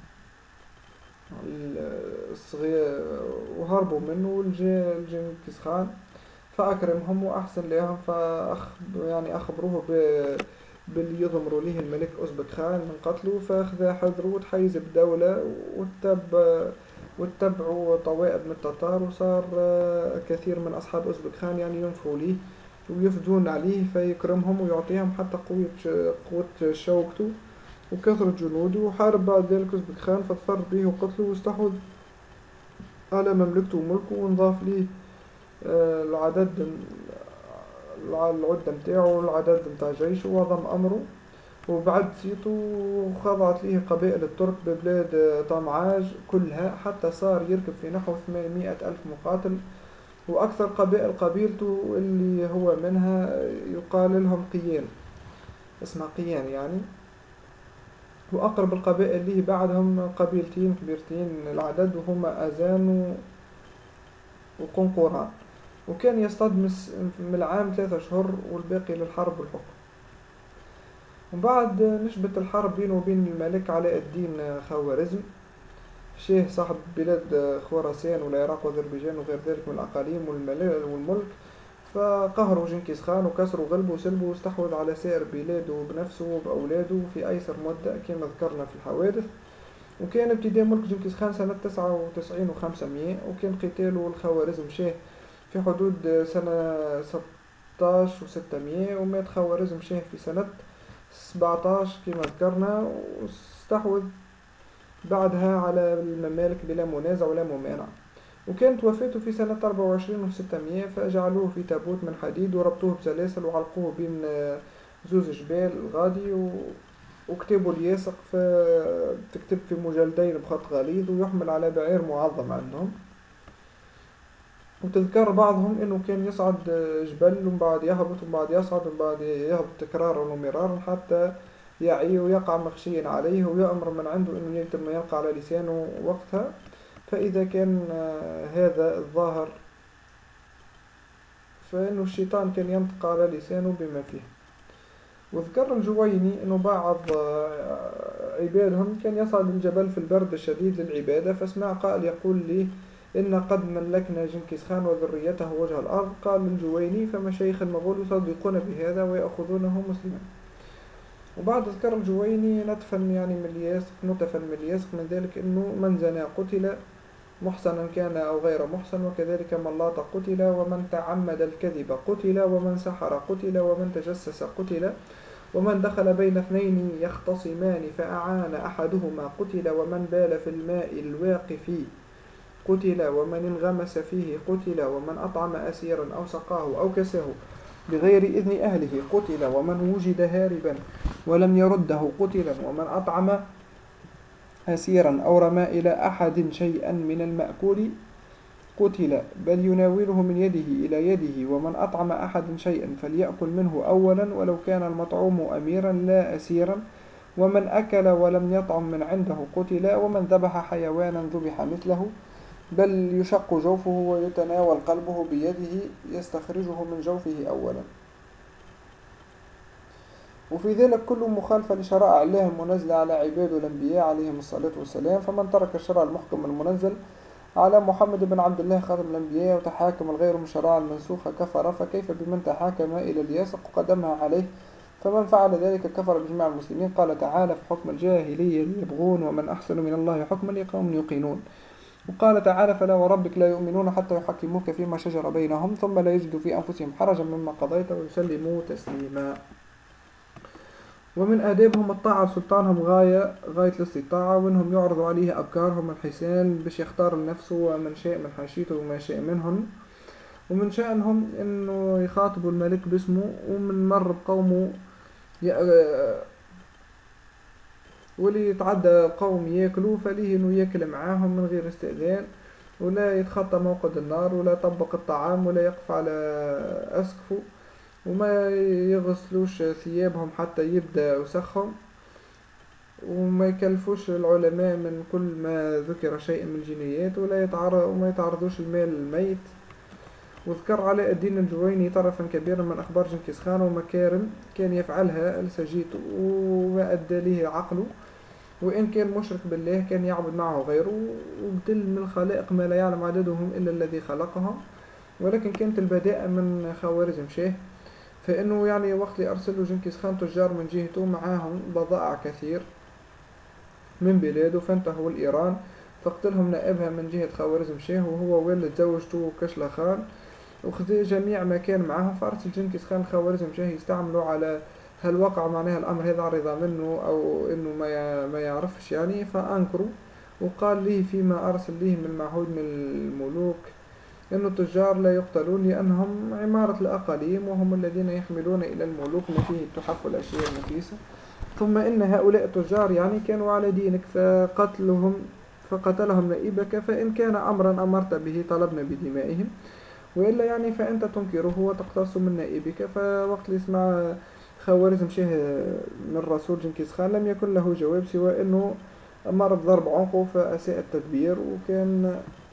الصغير وهربوا منه لجنكيز خان، فأكرمهم وأحسن لهم، فأخ يعني أخبروه باللي يضمروا ليه الملك أزبك خان من قتله، فأخذ حذره وتحيز بالدولة واتبع واتبعوا طوائف من التتار، وصار كثير من أصحاب أزبك خان يعني ينفوا ليه ويفدون عليه فيكرمهم ويعطيهم حتى قوة قوة شوكته وكثرة جنوده. وحارب بعد ذلك أزبك خان فاضطر به وقتله، واستحوذ على مملكته وملكه، وانضاف ليه العدد العدة متاعه والعدد متاع جيشه وضم أمره. وبعد سيطو خضعت ليه قبائل الترك ببلاد طامعاج كلها، حتى صار يركب في نحو ثمانمائة ألف مقاتل، وأكثر قبائل قبيلته اللي هو منها يقال لهم قيان، اسمها قيان يعني. وأقرب القبائل ليه بعدهم قبيلتين كبيرتين العدد، وهما أزان وقنقوران. وكان يصطاد من العام ثلاثة أشهر والباقي للحرب والحكم. وبعد نشبت الحرب بينه وبين الملك علاء الدين خوارزم، شاه صاحب بلاد خراسان والعراق وأذربيجان وغير ذلك من الأقاليم والملك، فقهروا جنكيز خان وكسروا غلبه وسلبه واستحوذ على سائر بلاده بنفسه وبأولاده في أيسر مدة كما ذكرنا في الحوادث. وكان ابتداء ملك جنكيز خان سنة تسعة وتسعين وخمسمائة، وكان قتاله الخوارزم شاه في حدود سنة ستاشر وستمائة، ومات خوارزم شاه في سنة سبعتاشر كما ذكرنا، واستحوذ بعدها على الممالك بلا منازع ولا ممانع. وكانت وفاته في سنة أربعة وعشرين وستمائة، فجعلوه في تابوت من حديد وربطوه بسلاسل وعلقوه بين زوز جبال الغادي، وكتبوا الياسق تكتب في مجلدين بخط غليظ ويحمل على بعير معظم عندهم. وتذكر بعضهم انه كان يصعد جبل ومن بعد يهبط ومن بعد يصعد ومن بعد يهبط تكرارا ومرارا حتى يعي ويقع مخشيا عليه، ويأمر من عنده انه يكتب ما يلقى على لسانه وقتها. فإذا كان هذا الظاهر فإنه الشيطان كان ينطق على لسانه بما فيه. وذكر الجويني انه بعض عبادهم كان يصعد الجبل في البرد الشديد للعبادة، فاسمع قائل يقول لي إن قد ملكنا جنكيز خان وذريته وجه الأرض. قال الجويني فمشايخ المغول يصدقون بهذا ويأخذونه مسلما. وبعد ذكر الجويني نتفا يعني من الياسق نتفا من الياسق من ذلك إنه من زنى قتل محصنا كان أو غير محصن، وكذلك من لاط قتل، ومن تعمد الكذب قتل، ومن سحر قتل، ومن تجسس قتل، ومن دخل بين اثنين يختصمان فأعان أحدهما قتل، ومن بال في الماء الواقف قتل، ومن انغمس فيه قتل، ومن أطعم أسيرا أو سقاه أو كساه بغير إذن أهله قتل، ومن وجد هاربا ولم يرده قتل، ومن أطعم أسيرا أو رمى إلى أحد شيئا من المأكول قتل، بل يناوله من يده إلى يده، ومن أطعم أحد شيئا فليأكل منه أولا ولو كان المطعوم أميرا لا أسيرا، ومن أكل ولم يطعم من عنده قتل، ومن ذبح حيوانا ذبح مثله، بل يشق جوفه ويتناول قلبه بيده يستخرجه من جوفه أولا. وفي ذلك كله مخالفة لشرائع الله المنزلة على عباده الأنبياء عليهم الصلاة والسلام. فمن ترك الشرع المحكم المنزل على محمد بن عبد الله خاتم الأنبياء وتحاكم الغير من الشرائع المنسوخة كفر، فكيف بمن تحاكم إلى الياسق وقدمها عليه؟ فمن فعل ذلك كفر بجميع المسلمين. قال تعالى في حكم الجاهلية يبغون ومن أحسن من الله حكما لقوم يوقنون. وقال تعالى فلا وربك لا يؤمنون حتى يحكموك فيما شجر بينهم ثم لا يجدوا في أنفسهم حرجا مما قضيت ويسلموا تسليما. ومن آدابهم الطاعة لسلطانهم غاية غاية الاستطاعة، وإنهم يعرضوا عليه أبكارهم الحسان باش يختار لنفسه ومن شاء من حاشيته وما شاء منهم. ومن شأنهم إنه يخاطبوا الملك باسمه، ومن مر بقومه ي... واللي يتعدى قوم ياكلوا فليه إنه ياكل معاهم من غير استئذان، ولا يتخطى موقد النار، ولا يطبق الطعام، ولا يقف على أسقفه، وما يغسلوش ثيابهم حتى يبدأ وسخهم، وما يكلفوش العلماء من كل ما ذكر شيء من الجنايات، ولا يتعرض وما يتعرضوش المال الميت. وذكر علاء الدين الجويني طرفا كبيرا من أخبار جنكيز خان ومكارم كان يفعلها لسجيت وما أدى له عقله، وإن كان مشرك بالله كان يعبد معه غيره، وبدل من الخلائق ما لا يعلم عددهم إلا الذي خلقهم. ولكن كانت البداءة من خوارزم شاه، فإنه يعني وقت اللي أرسلوا جنكيز خان تجار من جهته معاهم بضائع كثير من بلاده، فانتهوا الإيران فقتلهم نائبها من جهة خوارزم شاه وهو والد زوجته كشلا خان، وخذ جميع ما كان معاهم. فأرسل جنكيز خان خوارزم شاه يستعملوا على هل وقع معناها الأمر هذا رضا منه أو إنه ما ما يعرفش يعني، فأنكروا. وقال ليه فيما أرسل ليه من المعهود من الملوك إن التجار لا يقتلون لأنهم عمارة الأقاليم وهم الذين يحملون إلى الملوك ما فيه التحف والأشياء النفيسة، ثم إن هؤلاء التجار يعني كانوا على دينك فقتلهم فقتلهم نائبك، فإن كان أمرا أمرت به طلبنا بدمائهم، وإلا يعني فأنت تنكره وتقتص من نائبك. فوقت اللي يسمع خوارزم شاه من الرسول جنكيز خان لم يكن له جواب سوى أنه أمر بضرب عنقه فأساء التدبير، وكان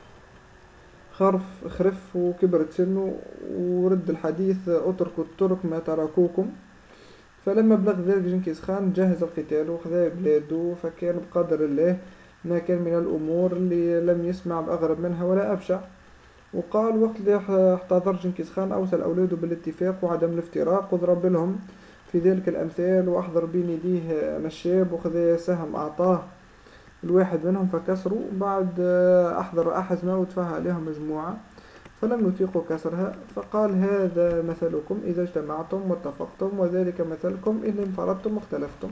خرف خرف وكبرت سنه ورد الحديث اتركوا الترك ما تركوكم. فلما بلغ ذلك جنكيز خان جهز القتال وخذا بلاده، فكان بقدر الله ما كان من الأمور اللي لم يسمع بأغرب منها ولا أبشع. وقال وقت اللي احتضر جنكيز خان أوصل أولاده بالاتفاق وعدم الافتراق وضرب لهم في ذلك الأمثال، وأحضر بين يديه نشاب وخذا سهم أعطاه الواحد منهم فكسروا، بعد أحضر أحزمة ودفعها عليهم مجموعة فلم يطيقوا كسرها، فقال هذا مثلكم إذا اجتمعتم واتفقتم وذلك مثلكم إن انفردتم واختلفتم.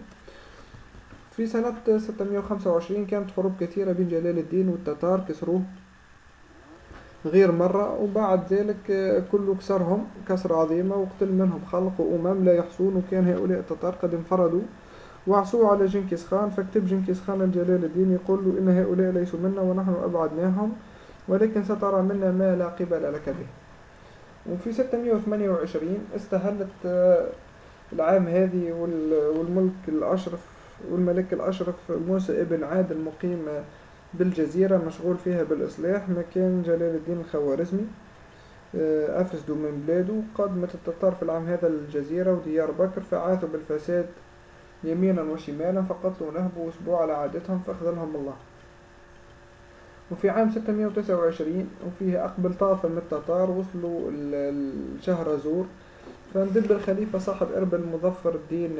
في سنة ستمائة وخمسة وعشرين كانت حروب كثيرة بين جلال الدين والتتار كسروه غير مرة، وبعد ذلك كله كسرهم كسر عظيمة وقتل منهم خلق وأمم لا يحصون، وكان هؤلاء التتار قد انفردوا وعصوا على جنكيز خان. فاكتب جنكيز خان لجلال الدين يقول له إن هؤلاء ليسوا منا ونحن أبعدناهم، ولكن سترى منا ما لا قبل لك به. وفي ستمائة وثمانية وعشرين استهلت العام هذه والملك الأشرف والملك الأشرف موسى ابن عاد المقيم بالجزيرة مشغول فيها بالإصلاح مكان جلال الدين الخوارزمي أفسدوا من بلاده. قدمت التتار في العام هذا الجزيرة وديار بكر فعاثوا بالفساد يمينا وشمالا فقتلوا نهبوا واسبوع على عادتهم فأخذلهم الله. وفي عام ستمائة وتسعة وعشرين وفيه أقبل طائفة من التتار وصلوا الشهرزور، فندب الخليفة صاحب إربل مظفر الدين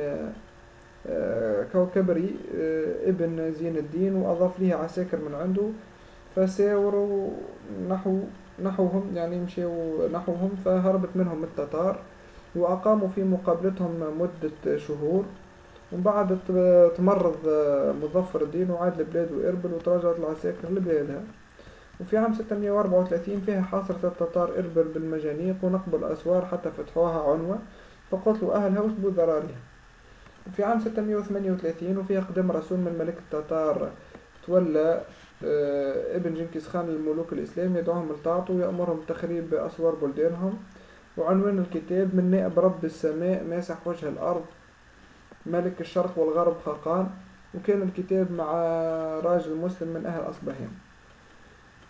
كوكبري ابن زين الدين وأضاف ليه عساكر من عنده، فساوروا نحو نحوهم يعني مشيوا نحوهم، فهربت منهم التتار وأقاموا في مقابلتهم مدة شهور. ومن بعد تمرض مظفر الدين وعاد لبلاده إربل وتراجعت العساكر لبلادها. وفي عام ستمائة وأربعة وثلاثين فيها حاصرت التتار إربل بالمجانيق ونقبوا الأسوار حتى فتحوها عنوة فقتلوا أهلها وسبوا ذراريها. وفي عام ستمائة وثمانية وثلاثين وفيها قدم رسول من ملك التتار تولى ابن جنكيز خان الملوك الإسلام يدعوهم لطاعته ويأمرهم بتخريب أسوار بلدانهم، وعنوان الكتاب من نائب رب السماء ماسح وجه الأرض ملك الشرق والغرب خاقان. وكان الكتاب مع راجل مسلم من أهل أصبهان.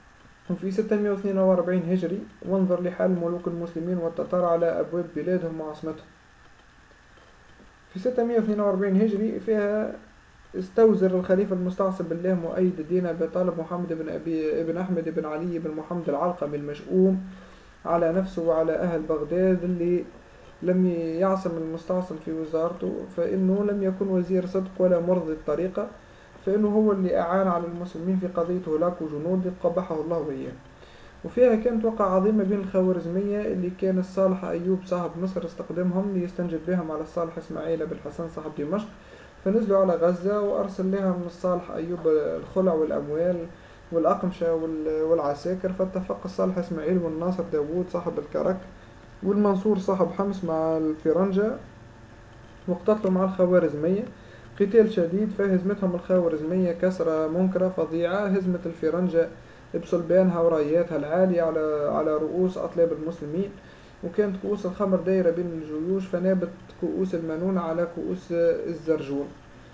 وفي ستمائة واثنين وأربعين هجري وانظر لحال ملوك المسلمين والتتار على أبواب بلادهم وعاصمتهم. في ستمائة واثنين وأربعين هجري فيها استوزر الخليفة المستعصم بالله مؤيد الدين أبي طالب محمد بن أبي ابن أحمد بن علي بن محمد العلقمي المشؤوم على نفسه وعلى أهل بغداد اللي لم يعصم المستعصم في وزارته، فإنه لم يكن وزير صدق ولا مرضي الطريقة، فإنه هو اللي أعان على المسلمين في قضية هولاك وجنود قبحه الله وإياه. وفيها كانت وقعة عظيمة بين الخوارزمية اللي كان الصالح أيوب صاحب مصر استخدمهم ليستنجد بهم على الصالح إسماعيل بن الحسن صاحب دمشق، فنزلوا على غزة وأرسل لهم الصالح أيوب الخلع والأموال والأقمشة والعساكر، فاتفق الصالح إسماعيل والناصر داوود صاحب الكرك والمنصور صاحب حمص مع الفرنجة واقتتلوا مع الخوارزمية قتال شديد، فهزمتهم الخوارزمية كسرة منكرة فظيعة، هزمت الفرنجة بصلبانها وراياتها العالية على على رؤوس أطلاب المسلمين، وكانت كؤوس الخمر دايرة بين الجيوش، فنابت كؤوس المنون على كؤوس الزرجون،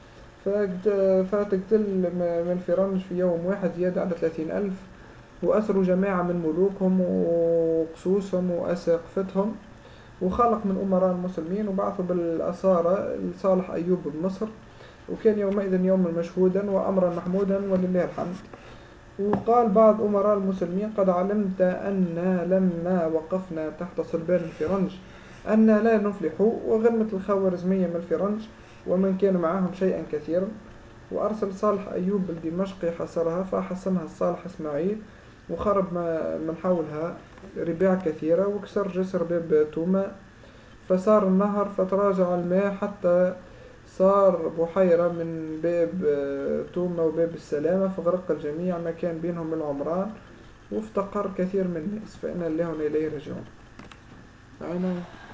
فتقتل من الفرنج في يوم واحد زيادة على ثلاثين ألف، وأسروا جماعة من ملوكهم وقصوصهم وأساقفتهم، وخلق من أمراء المسلمين وبعثوا بالأسارة لصالح أيوب بمصر، وكان يومئذ يوما مشهودا وأمرا محمودا ولله الحمد. وقال بعض أمراء المسلمين: قد علمت أن لما وقفنا تحت صلبان الفرنج أن لا نفلح، وغنمت الخوارزمية من الفرنج ومن كان معهم شيئا كثيرا، وأرسل صالح أيوب الدمشقي حصرها، فحصنها الصالح إسماعيل وخرب من حولها رباع كثيرة وكسر جسر باب توما، فصار النهر فتراجع الماء حتى صار بحيرة من باب توما وباب السلامة، فغرق الجميع ما كان بينهم من العمران، وافتقر كثير من الناس، فإن الله إليه راجعون. أنا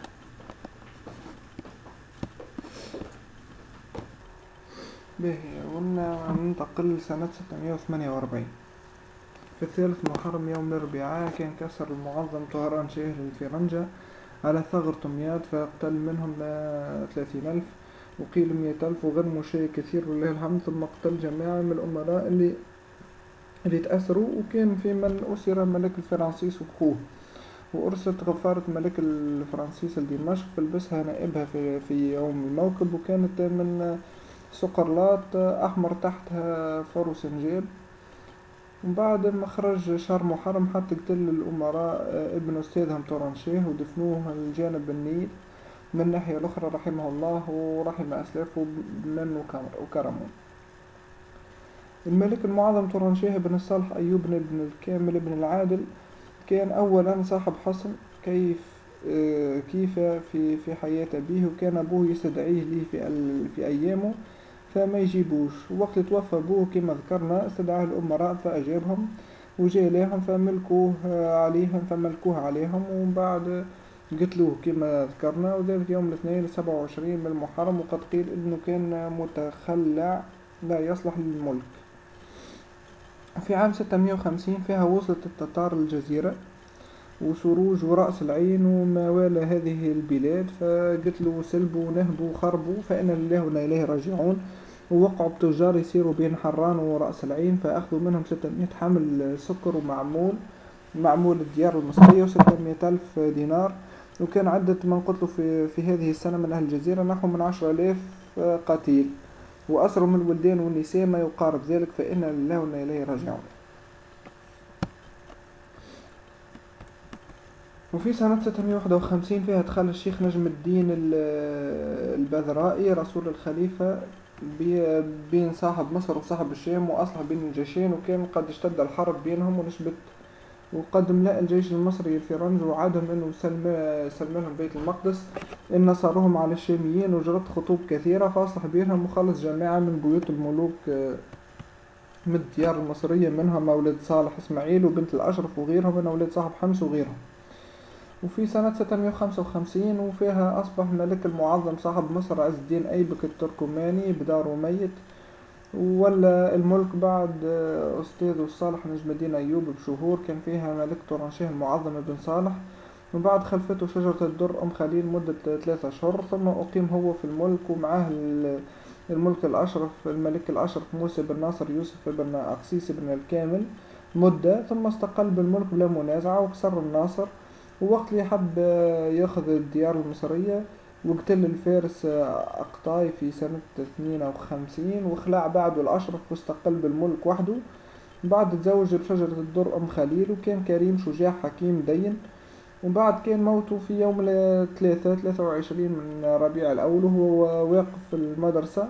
به وننتقل سنة ستمائة وثمانية وأربعين. في الثالث محرم يوم الأربعاء كان كسر المعظم طهران شهر الفرنجة على ثغر طميات، فاقتل منهم ثلاثين ألف وقيل مئة ألف وغنموا شيء كثير ولله الحمد، ثم اقتل جماعة من الأمراء اللي اللي تأثروا، وكان في من أسر ملك الفرنسيس وأخوه، وأرسلت غفارة ملك الفرنسيس لدمشق فلبسها نائبها في, في يوم الموكب، وكانت من سقرلاط أحمر تحتها فرسنجاب. وبعد ما خرج شهر محرم حتى قتل الأمراء ابن أستاذهم طورنشاه ودفنوه الجانب النيل من الناحية الأخرى رحمه الله ورحم أسلافه من وكرمه. الملك المعظم طورنشاه بن الصالح أيوب بن الكامل بن العادل كان أولا صاحب حصن كيف كيف في في حياة أبيه، وكان أبوه يستدعيه ليه في في أيامه فما يجيبوش، وقت توفى أبوه كما ذكرنا استدعاه الأمراء فأجابهم وجاء لهم فملكوه عليهم فملكوه عليهم، ومن بعد قتلوه كما ذكرنا، وذلك يوم الاثنين سبعة وعشرين من المحرم، وقد قيل إنه كان متخلع لا يصلح للملك. في عام ستمائة وخمسين فيها وصلت التتار الجزيرة وسروج ورأس العين وما والى هذه البلاد، فقتلوا وسلبوا ونهبوا وخربوا، فإن لله وإنا إليه راجعون. ووقعوا بتجار يسيروا بين حران ورأس العين، فأخذوا منهم ستمائة حمل سكر ومعمول معمول الديار المصرية وستمائة ألف دينار، وكان عدة من قتلوا في, في هذه السنة من أهل الجزيرة نحو من عشر آلاف قتيل، وأسروا من الولدان والنساء ما يقارب ذلك، فإن لله وإنا إليه راجعون. وفي سنة ستمائة وواحد وخمسين فيها دخل الشيخ نجم الدين البذرائي رسول الخليفة بين صاحب مصر وصاحب الشام، وأصلح بين الجيشين، وكان قد اشتد الحرب بينهم ونشبت، وقدم لا الجيش المصري الفرنج وعدهم انه سلم لهم بيت المقدس ان نصرهم على الشاميين، وجرت خطوب كثيرة فاصلح بينهم وخلص جماعة من بيوت الملوك من الديار المصرية، منهم أولاد صالح إسماعيل وبنت الأشرف وغيرهم من أولاد صاحب حمص وغيرهم. وفي سنة ستمائة وخمسة وخمسين وفيها أصبح ملك المعظم صاحب مصر عز الدين أيبك التركماني بداره ميت، ولا الملك بعد أستاذه الصالح نجم الدين أيوب بشهور، كان فيها ملك طورنشاه المعظم بن صالح، وبعد خلفته شجرة الدر أم خليل مدة ثلاثة أشهر، ثم أقيم هو في الملك ومعاه الملك الأشرف الملك الأشرف موسى بن ناصر يوسف بن أقسيس بن الكامل، مدة، ثم استقل بالملك بلا منازعة وكسر الناصر. ووقت اللي حب ياخذ الديار المصرية واقتل الفارس أقطاي في سنة اثنين وخمسين، وخلع بعده الأشرف واستقل بالملك وحده. بعد تزوج بشجرة الدر أم خليل، وكان كريم شجاع حكيم دين. وبعد كان موته في يوم ثلاثة ثلاثة وعشرين من ربيع الأول وهو واقف في المدرسة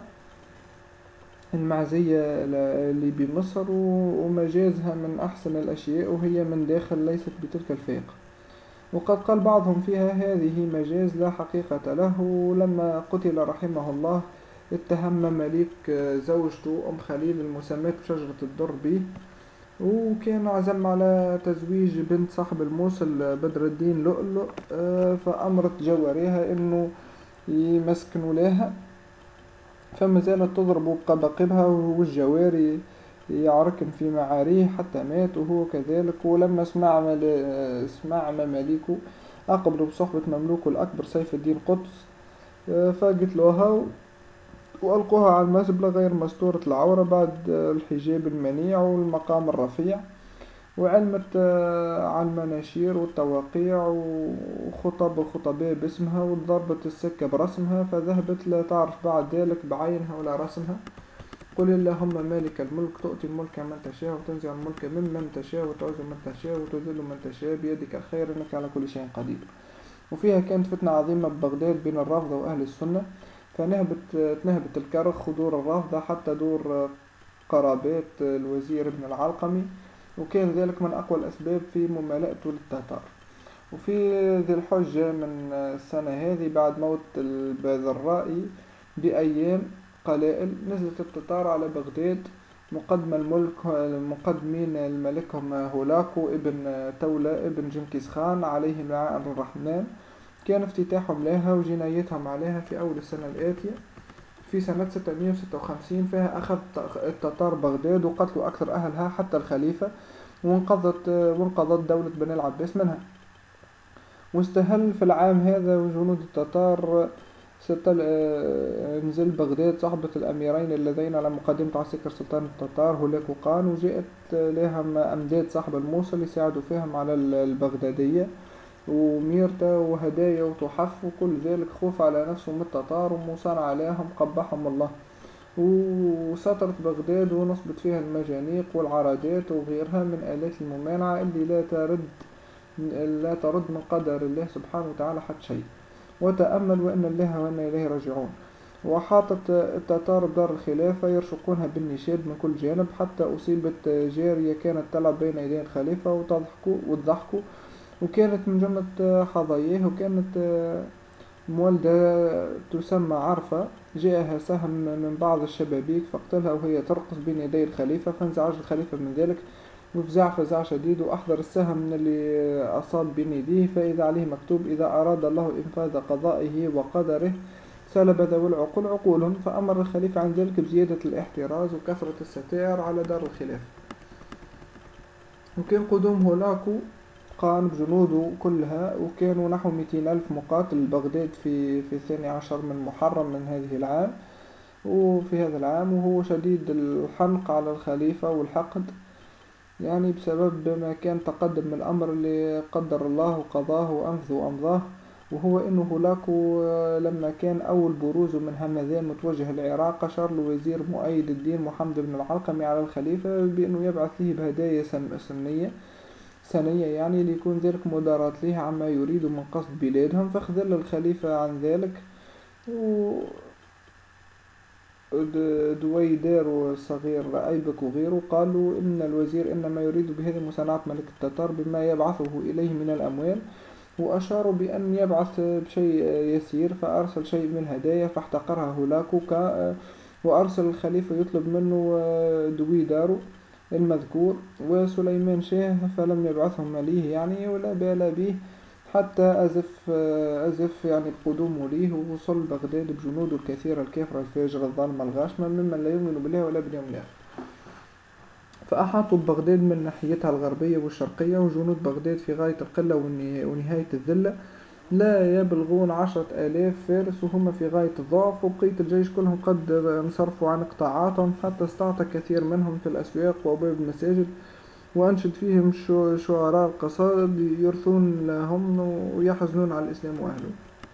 المعزية اللي بمصر، ومجازها من أحسن الأشياء، وهي من داخل ليست بتلك الفاقة. وقد قال بعضهم فيها هذه مجاز لا حقيقة له. لما قتل رحمه الله اتهم مليك زوجته أم خليل المسماة بشجرة الدر به، وكان عزم على تزويج بنت صاحب الموصل بدر الدين لؤلؤ، فأمرت جواريها إنه يمسكنوا لها، فما زالت تضرب قبقبها والجواري يعركن في معاريه حتى مات وهو كذلك. ولما سمع مل... سمع مماليكه أقبلوا بصحبة مملوكه الأكبر سيف الدين قطز، فقتلوها وألقوها على المزبلة غير مستورة العورة بعد الحجاب المنيع والمقام الرفيع. وعلمت على المناشير والتواقيع وخطب الخطباء باسمها وضربت السكة برسمها، فذهبت لا تعرف بعد ذلك بعينها ولا رسمها. قل اللهم مالك الملك تؤتي الملك من تشاء وتنزع الملك ممن تشاء وتعز من تشاء وتذل من تشاء بيدك الخير إنك على كل شيء قدير. وفيها كانت فتنة عظيمة ببغداد بين الرافضة وأهل السنة، فنهبت تنهبت الكرخ ودور الرافضة حتى دور قرابات الوزير ابن العلقمي، وكان ذلك من أقوى الأسباب في ممالئته للتتار. وفي ذي الحجة من السنة هذه بعد موت الباذرائي بأيام قلائل نزلت التتار على بغداد مقدم الملك مقدمين الملكهم هولاكو ابن تولى ابن جنكيز خان عليهم لعائن الرحمن. كان افتتاحهم لها وجنايتهم عليها في أول السنة الآتية في سنة ستمائة وستة وخمسين، فيها أخذ التتار بغداد وقتلوا أكثر أهلها حتى الخليفة، وانقضت وانقضت دولة بني العباس منها. واستهل في العام هذا وجنود التتار ستل... نزل بغداد صحبة الأميرين اللذين على مقدمة عسكر سلطان التتار هولاكو قان، وجاءت لهم أمداد صاحب الموصل يساعدوا فيهم على البغدادية وميرتا وهدايا وتحف وكل ذلك خوف على نفسهم التتار ومصان عليهم قبحهم الله. وسطرت بغداد ونصبت فيها المجانيق والعرادات وغيرها من آلات الممانعة اللي لا ترد لا ترد من قدر الله سبحانه وتعالى حتى شيء. وتأمل وإن الله وإنا إليه راجعون. وحاطت التتار بدار الخلافة يرشقونها بالنشاد من كل جانب، حتى أصيبت جارية كانت تلعب بين يدي الخليفة وتضحكوا وتضحكوا، وكانت من جملة حظاياه، وكانت مولدة تسمى عرفة. جاءها سهم من بعض الشبابيك فاقتلها وهي ترقص بين يدي الخليفة، فانزعج الخليفة من ذلك وفزع فزع شديد، وأحضر السهم من اللي أصاب بين يديه، فإذا عليه مكتوب إذا أراد الله إنفاذ قضائه وقدره سلب ذوي العقول عقولهم. فأمر الخليفة عن ذلك بزيادة الاحتراز وكثرة الستائر على دار الخلافة. وكان قدوم هولاكو قام بجنوده كلها، وكانوا نحو مئتين ألف مقاتل بغداد في في الثاني عشر من محرم من هذه العام وفي هذا العام، وهو شديد الحنق على الخليفة والحقد، يعني بسبب ما كان تقدم من الأمر اللي قدر الله وقضاه وأنفذ وأمضاه. وهو إنه هولاكو لما كان أول بروزه من همذان متوجه العراق أشار الوزير مؤيد الدين محمد بن العلقمي على الخليفة بأنه يبعث له بهدايا سنية سنية يعني ليكون ذلك مداراة له عما يريد من قصد بلادهم. فخذل الخليفة عن ذلك، و دويدار الصغير أيبك وغيره قالوا إن الوزير إنما يريد بهذه مساعدة ملك التتار بما يبعثه إليه من الأموال، وأشاروا بأن يبعث بشيء يسير، فأرسل شيء من الهدايا فاحتقرها هولاكو، وأرسل الخليفة يطلب منه دويدار المذكور وسليمان شاه، فلم يبعثهم ليه يعني ولا بال به، حتى أزف أزف يعني بقدومه ليه، ووصل بغداد بجنوده الكثيرة الكافرة الفاجرة الظالمة الغاشمة ممن لا يؤمن بالله ولا باليوم الآخر. فأحاطوا ببغداد من ناحيتها الغربية والشرقية، وجنود بغداد في غاية القلة ونهاية الذلة لا يبلغون عشرة آلاف فارس، وهم في غاية الضعف، وبقية الجيش كلهم قد انصرفوا عن قطاعاتهم، حتى استعطى كثير منهم في الأسواق وأبواب المساجد وأنشد فيهم شعراء القصائد يرثون لهم ويحزنون على الإسلام وأهله.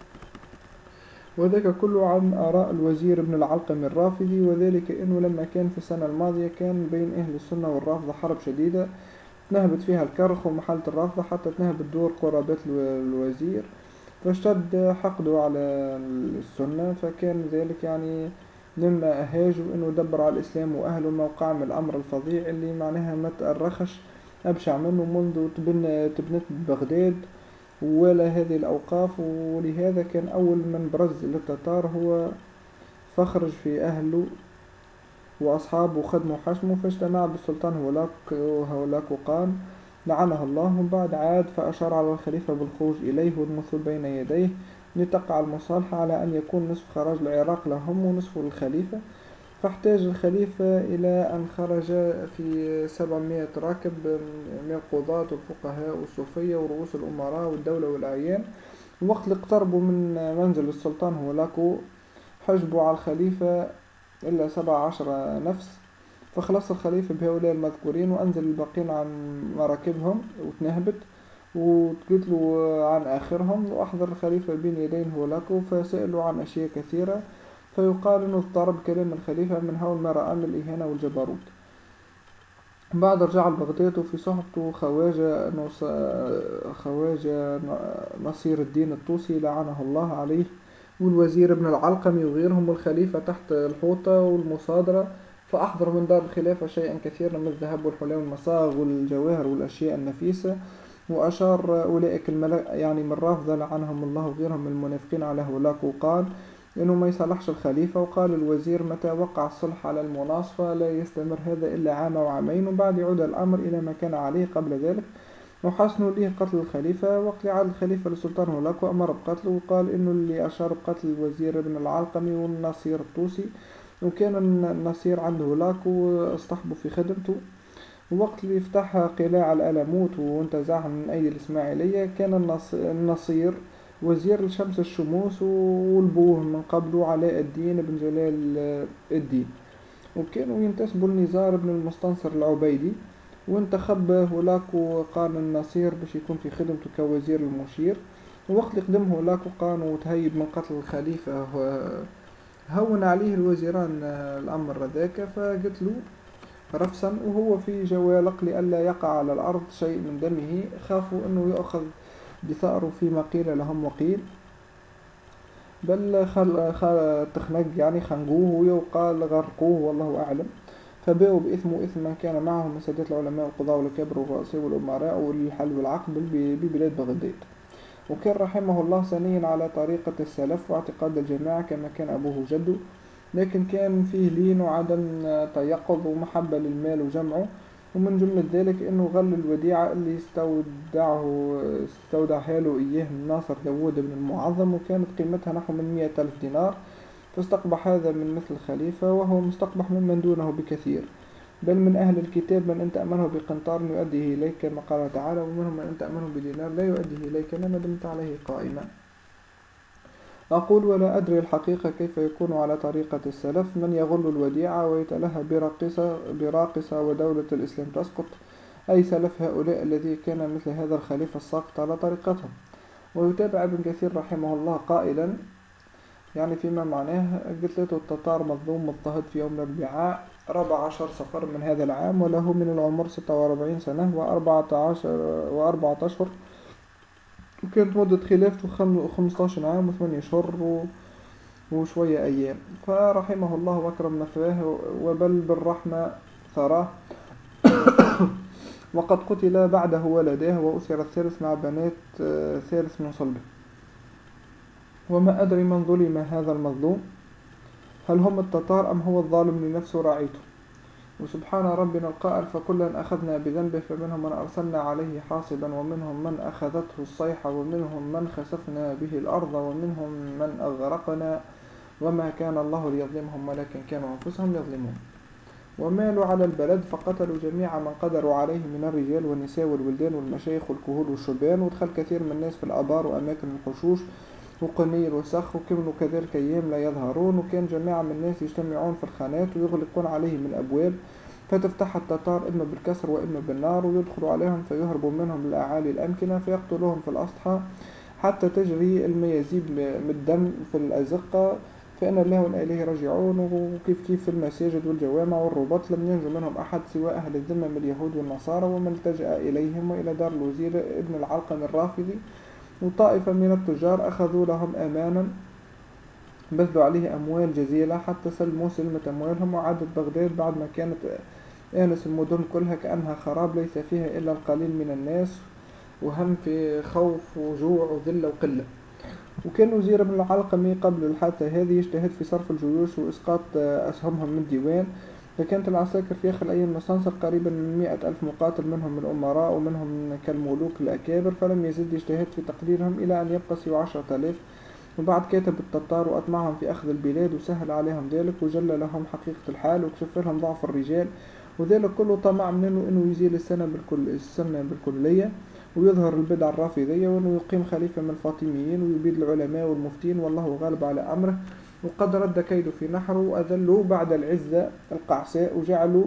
وذاك كله عن آراء الوزير ابن العلقم الرافضي، وذلك إنه لما كان في السنة الماضية كان بين أهل السنة والرافضة حرب شديدة تنهبت فيها الكرخ ومحلة الرافضة حتى تنهبت دور قرابات الوزير، فاشتد حقده على السنة، فكان ذلك يعني مما أهاجوا إنه دبر على الإسلام وأهله موقع من الأمر الفظيع اللي معناها ما تأرخش أبشع منه منذ تبنت بغداد ولا هذه الأوقاف. ولهذا كان أول من برز للتتار هو فخرج في أهله وأصحابه خدموا حشمه، فاجتمع بالسلطان هولاك هولاك وقان لعنه الله، ومن بعد عاد فأشار على الخليفة بالخروج إليه والمثل بين يديه لتقع المصالحة على أن يكون نصف خراج العراق لهم ونصف للخليفة. فاحتاج الخليفة إلى أن خرج في سبعمائة راكب من القضاة والفقهاء والصوفية ورؤوس الأمراء والدولة والأعيان. وقت اللي اقتربوا من منزل السلطان هولاكو حجبوا على الخليفة إلا سبع عشر نفس، فخلص الخليفة بهؤلاء المذكورين وأنزل الباقين عن مراكبهم وتنهبت وتقتلوا عن آخرهم، وأحضر الخليفة بين يدين هولاكو فسألوا عن أشياء كثيرة، فيقال أنه اضطرب كلام الخليفة من هول ما رأى من الإهانة والجبروت. بعد رجع لبغداد وفي صحبته خواجة نص... خواجة نصير الدين الطوسي لعنه الله عليه والوزير ابن العلقمي وغيرهم، والخليفة تحت الحوطة والمصادرة، فأحضر من دار الخلافة شيئا كثيرا من الذهب والحلي والمصاغ والجواهر والأشياء النفيسة، وأشار أولئك الملك يعني من رافضة لعنهم الله وغيرهم من المنافقين على هولاك، وقال إنه ما يصلحش الخليفة. وقال الوزير متى وقع الصلح على المناصفة لا يستمر هذا إلا عام وعامين وبعد يعود الأمر إلى ما كان عليه قبل ذلك، وحسنوا ليه قتل الخليفة. وقت عاد الخليفة للسلطان هولاكو أمر بقتله، وقال إنه اللي أشار بقتل الوزير ابن العلقمي والنصير الطوسي، وكان النصير عند هولاكو اصطحبه في خدمته. ووقت اللي فتح قلاع الألموت وانتزعها من أيدي الإسماعيلية كان النصير وزير الشمس الشموس والبوه من قبله علاء الدين بن جلال الدين، وكانوا ينتسبوا لنزار بن المستنصر العبيدي. وانتخب هولاكو قان النصير باش يكون في خدمته كوزير المشير. ووقت اللي قدم هولاكو قان وتهيب من قتل الخليفة هون عليه الوزيران الأمر ذاك فقتلوا رفسا وهو في جوالق لئلا يقع على الأرض شيء من دمه، خافوا أنه يأخذ بثأره فيما قيل لهم وقيل، بل خل خل تخنق يعني خنقوه ويقال غرقوه والله أعلم. فباءوا بإثم إثم من كان معهم من سادات العلماء والقضاة والكبر والرؤساء والأمراء والحل والعقد ببلاد بغداد. وكان رحمه الله ثانيا على طريقة السلف واعتقاد الجماعة كما كان أبوه جده، لكن كان فيه لين وعدم تيقظ ومحبة للمال وجمعه. ومن جملة ذلك انه غل الوديعة اللي استودعه استودعها له اياه الناصر داود بن المعظم، وكانت قيمتها نحو من مئة ألف دينار، فاستقبح هذا من مثل الخليفة وهو مستقبح ممن دونه بكثير، بل من أهل الكتاب من أن تأمنه بقنطار يؤديه إليك كما قال تعالى، ومنهم من أن تأمنه بدينار لا يؤديه إليك ما دمت عليه قائما. أقول ولا أدري الحقيقة كيف يكون على طريقة السلف من يغل الوديعة ويتلهى براقصة, براقصة ودولة الإسلام تسقط، أي سلف هؤلاء الذي كان مثل هذا الخليفة الساقط على طريقتهم. ويتابع ابن كثير رحمه الله قائلا يعني فيما معناه قتلته التتار مظلوم مضطهد في يوم الأربعاء رابع عشر صفر من هذا العام، وله من العمر ستة وأربعين سنة وأربعة عشر وأربعة أشهر، وكانت مدة خلافته خمسة عشر عام وثمانية أشهر وشوية أيام. فرحمه الله وأكرم مثواه وبل بالرحمة ثراه وقد قتل بعده ولداه وأسر الثالث مع بنات ثالث من صلبه. وما أدري من ظلم هذا المظلوم، هل هم التتار أم هو الظالم لنفسه رعيته. وسبحان ربنا القائل فكلا أخذنا بذنبه فمنهم من أرسلنا عليه حاصبا ومنهم من أخذته الصيحة ومنهم من خسفنا به الأرض ومنهم من أغرقنا وما كان الله ليظلمهم ولكن كانوا أنفسهم يظلمون. ومالوا على البلد فقتلوا جميع من قدروا عليه من الرجال والنساء والولدان والمشايخ والكهول والشبان، ودخل كثير من الناس في الآبار وأماكن الحشوش وقنير وسخ، وكانوا كذلك أيام لا يظهرون. وكان جماعة من الناس يجتمعون في الخانات ويغلقون عليهم الأبواب، فتفتح التتار إما بالكسر وإما بالنار، ويدخلوا عليهم فيهربوا منهم لأعالي الأمكنة فيقتلوهم في الأسطحة حتى تجري الميازيب من الدم في الأزقة، فإن الله وإنا إليه راجعون. وكيف كيف في المساجد والجوامع والرباط لم ينجو منهم أحد سوى أهل الذمة من اليهود والنصارى، ومن التجأ إليهم وإلى دار الوزير ابن العلقم الرافضي وطائفة من التجار أخذوا لهم أمانا بذلوا عليه أموال جزيلة حتى سلموا سلمة أموالهم. وعادت بغداد بعد ما كانت آنس المدن كلها كأنها خراب ليس فيها إلا القليل من الناس، وهم في خوف وجوع وذلة وقلة. وكان وزير ابن العلقمي قبل الحادثة هذه يجتهد في صرف الجيوش وإسقاط أسهمهم من ديوان، فكانت العساكر في آخر الأيام مستنصر قريبا من مئة ألف مقاتل، منهم الأمراء ومنهم كالملوك الأكابر، فلم يزد يجتهد في تقديرهم إلى أن يبقى سوى عشرة آلاف. وبعد كاتب التتار وأطمعهم في أخذ البلاد وسهل عليهم ذلك وجل لهم حقيقة الحال وكشف لهم ضعف الرجال، وذلك كله طمع منه إنه يزيل السنة بالكل السنة بالكلية ويظهر البدع الرافضية، وإنه يقيم خليفة من الفاطميين ويبيد العلماء والمفتين والله غالب على أمره. وقد رد كيده في نحره وأذلوا بعد العزة القعساء وجعلوا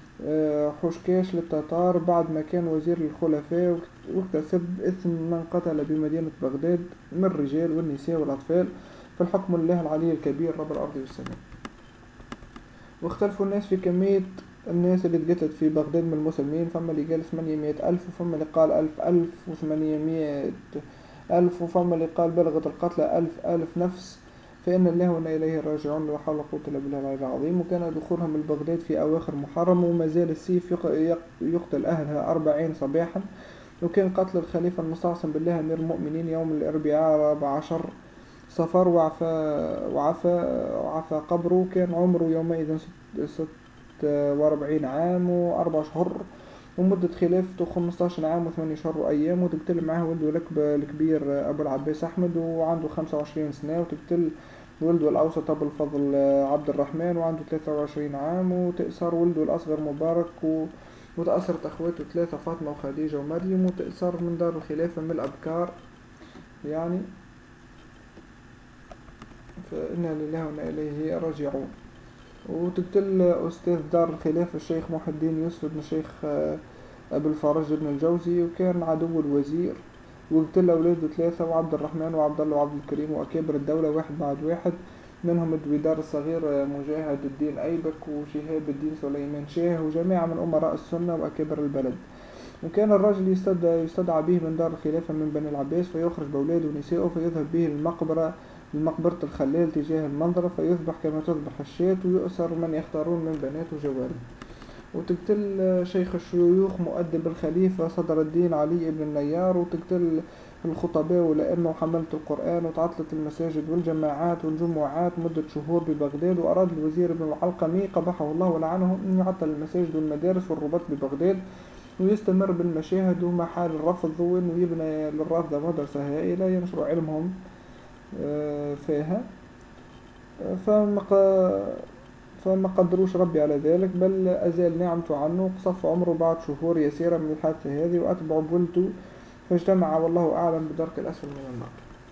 حوشكاش للتتار بعد ما كان وزير للخلفاء، واكتسب إثم من قتل بمدينة بغداد من الرجال والنساء والأطفال، فالحكم لله العلي الكبير رب الأرض والسماء. واختلفوا الناس في كمية الناس اللي اتقتلت في بغداد من المسلمين، فما اللي قال ثمانمائة ألف وفما اللي قال ألف ألف وثمانمائة ألف وفما اللي قال بلغت القتلى ألف ألف نفس، فإن الله وإنا إليه راجعون لا حول ولا قوة إلا بالله العلي العظيم. وكان دخولهم لبغداد في أواخر محرم وما زال السيف يقتل أهلها أربعين صباحا. وكان قتل الخليفة المستعصم بالله أمير المؤمنين يوم الأربعاء رابع عشر صفر وعفى وعفى وعفى قبره، كان عمره يومئذ ست وأربعين عام وأربع شهور، ومدة خلافته خمستاشر عام وثمانية شهور وأيام. وتقتل معه ولده الكبير أبو العباس أحمد وعنده خمسة وعشرين سنة، وتقتل ولده الأوسط أبو الفضل عبد الرحمن وعنده ثلاثة وعشرين عام، وتأسر ولده الأصغر مبارك و... وتأثرت أخواته ثلاثة فاطمة وخديجة ومريم، وتأسر من دار الخلافة من الأبكار يعني، فإنا لله وإنا إليه راجعون. وتقتل أستاذ دار الخلافة الشيخ محي الدين يوسف بن الشيخ أبو الفرج بن الجوزي، وكان عدو الوزير. وقتل أولاده ثلاثة وعبد الرحمن وعبد الله وعبد الكريم وأكابر الدولة واحد بعد واحد، منهم الدويدار الصغير مجاهد الدين أيبك وشهاب الدين سليمان شاه وجماعة من أمراء السنة وأكابر البلد. وكان الرجل يستدعى, يستدعى به من دار الخلافة من بني العباس، فيخرج بأولاده ونسائه فيذهب به المقبرة لمقبرة الخلال تجاه المنظرة فيذبح كما تذبح الشاة، ويؤسر من يختارون من بنات وجواره. وتقتل شيخ الشيوخ مؤدب الخليفة صدر الدين علي بن النيار، وتقتل الخطباء والأئمة وحملة القرآن، وتعطلت المساجد والجماعات والجمعات مدة شهور ببغداد. وأراد الوزير ابن العلقمي قبحه الله ولعنه أن يعطل المساجد والمدارس والرباط ببغداد ويستمر بالمشاهد ومحال الرفض، وأنه يبنى للرافضة مدرسة هائلة ينشر علمهم فيها، فما فما قدروش ربي على ذلك، بل أزال نعمته عنه وقصف عمره بعد شهور يسيرة من الحادثة هذه، وأتبع بولته فاجتمع والله أعلم بدرك الأسفل من النار.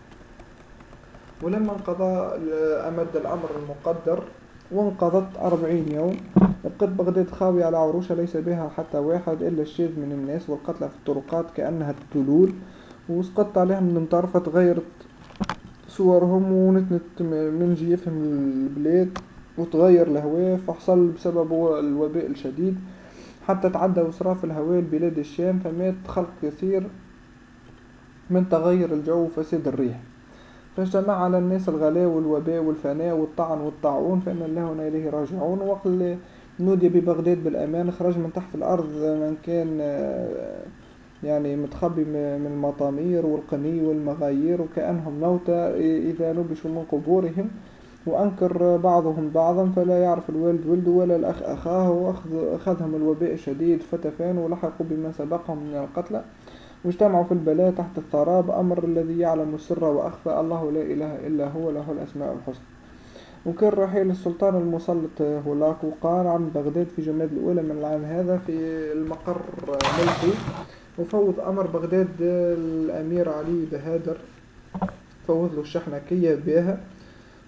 ولما انقضى أمد الأمر المقدر وانقضت أربعين يوم، بقت بغداد خاوية على عروشها ليس بها حتى واحد إلا الشاذ من الناس والقتلى في الطرقات كأنها التلول، وسقطت عليهم الامطار فتغيرت صورهم ونتنت من جيفهم البلاد وتغير الهواء، فحصل بسبب الوباء الشديد حتى تعدى وصراف الهواء البلاد الشام، فمات خلق كثير من تغير الجو وفساد الريح، فاجتمع على الناس الغلاء والوباء والفناء والطعن والطاعون، فإن الله وإنا إليه راجعون. وقل نودي ببغداد بالأمان خرج من تحت الأرض من كان يعني متخبي من المطامير والقني والمغاير وكأنهم موتى إذا نبشوا من قبورهم، وأنكر بعضهم بعضا فلا يعرف الوالد ولده ولا الأخ أخاه، وأخذهم الوباء الشديد فتفان ولحقوا بما سبقهم من القتلى واجتمعوا في البلاء تحت الثراب، أمر الذي يعلم السر وأخفى الله لا إله إلا هو له الأسماء الحسنى. وكان رحيل السلطان المسلط هولاكو قال عن بغداد في جماد الأولى من العام هذا في المقر ملكي، وفوض أمر بغداد الأمير علي بهادر، فوض له الشحنكية بها،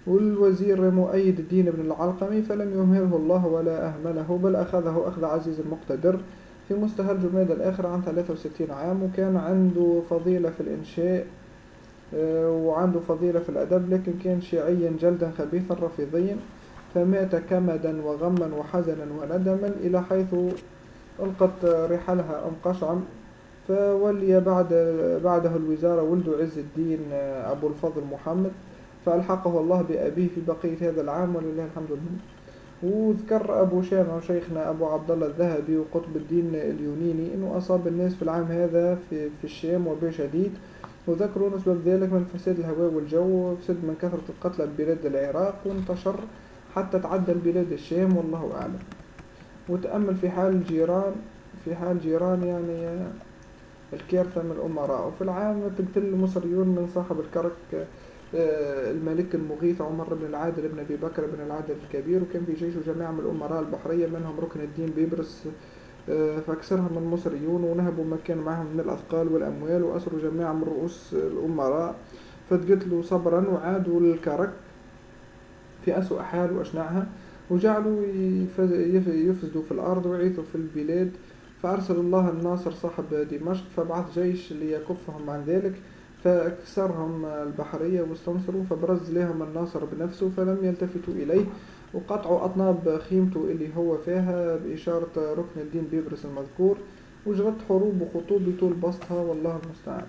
والوزير مؤيد الدين بن العلقمي، فلم يهمله الله ولا أهمله، بل أخذه أخذ عزيز مقتدر في مستهل جماد الآخر عام ثلاثة وستين عام. وكان عنده فضيلة في الإنشاء وعنده فضيلة في الأدب، لكن كان شيعيا جلدا خبيثا رفيضيا، فمات كمدا وغما وحزنا وندما، إلى حيث ألقت رحلها أم قشعم. فولي بعد بعده الوزارة ولد عز الدين أبو الفضل محمد، فألحقه الله بأبيه في بقية هذا العام، ولله الحمد لله. وذكر أبو شامة وشيخنا أبو عبد الله الذهبي وقطب الدين اليونيني أنه أصاب الناس في العام هذا في, في الشام وباء شديد، وذكروا نسبة ذلك من فساد الهواء والجو، وفساد من كثرة القتلى ببلاد العراق، وانتشر حتى تعدى البلاد الشام، والله أعلم. وتأمل في حال الجيران في حال جيران يعني الكارثة من الأمراء. وفي العام تقتل المصريون من صاحب الكرك الملك المغيث عمر بن العادل بن أبي بكر بن العادل الكبير، وكان في جيشه جماعة من الأمراء البحرية منهم ركن الدين بيبرس، فأكثرهم المصريون، ونهبوا ما كان معهم من الأثقال والأموال، وأسروا جماعة من رؤوس الأمراء، فتقتلوا صبرا وعادوا للكرك في أسوأ حال وأشنعها، وجعلوا يفسدوا في الأرض ويعيثوا في البلاد. فأرسل الله الناصر صاحب دمشق، فبعث جيش ليكفهم عن ذلك، فأكسرهم البحرية واستنصروا، فبرز لهم الناصر بنفسه، فلم يلتفتوا إليه، وقطعوا أطناب خيمته اللي هو فيها بإشارة ركن الدين بيبرس المذكور، وجرت حروب وخطوب بطول بسطها، والله المستعان.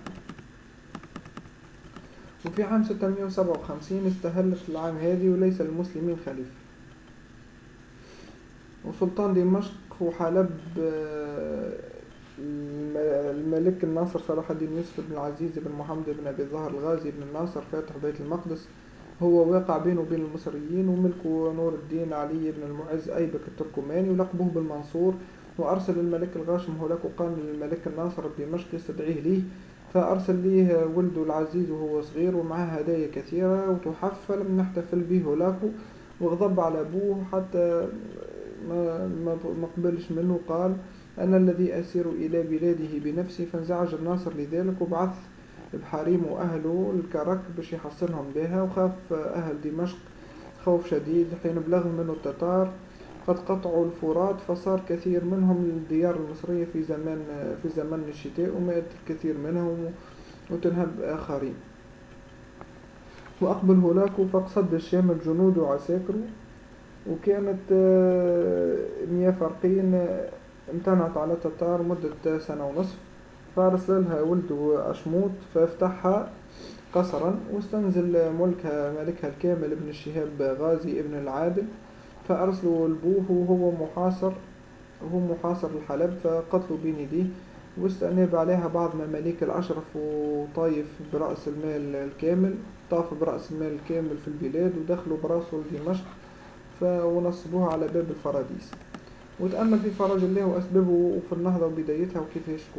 وفي عام ستمائة وسبعة وخمسين استهلت العام هذه وليس للمسلمين خليفة، وسلطان دمشق وحلب الملك الناصر صلاح الدين يوسف بن العزيز بن محمد بن أبي ظهر الغازي بن الناصر فاتح بيت المقدس، هو واقع بينه وبين المصريين، وملكه نور الدين علي بن المعز أيبك التركماني ولقبه بالمنصور. وأرسل الملك الغاشم هولاك وقام للملك الناصر بدمشق يستدعيه ليه، فأرسل ليه ولده العزيز وهو صغير ومعه هدايا كثيرة وتحف، فلم نحتفل به هولاكو، وغضب على أبوه حتى ما ما قبلش منه، قال أنا الذي أسير إلى بلاده بنفسي. فانزعج الناصر لذلك، وبعث بحريم وأهله الكرك باش يحصنهم بها، وخاف أهل دمشق خوف شديد حين بلغ منه التتار قد قطعوا الفرات، فصار كثير منهم للديار المصرية في زمان في زمن الشتاء، ومات الكثير منهم وتنهب آخرين. وأقبل هولاكو فاقصد الشام بجنود وعساكره، وكانت مياه فرقين امتنعت على التتار مدة سنة ونصف، فأرسل لها ولده أشموط فافتحها قصرا، واستنزل ملكها ملكها الكامل ابن الشهاب غازي ابن العادل، فأرسلوا لبوه وهو محاصر وهو محاصر الحلب، فقتلوا بين يديه، واستأنب عليها بعض مماليك الأشرف وطايف برأس المال الكامل، طاف برأس المال الكامل في البلاد، ودخلوا برأسه لدمشق ونصبوها على باب الفراديس. وتأمل في فرج الله وأسبابه وفي النهضة وبدايتها وكيف يشكون.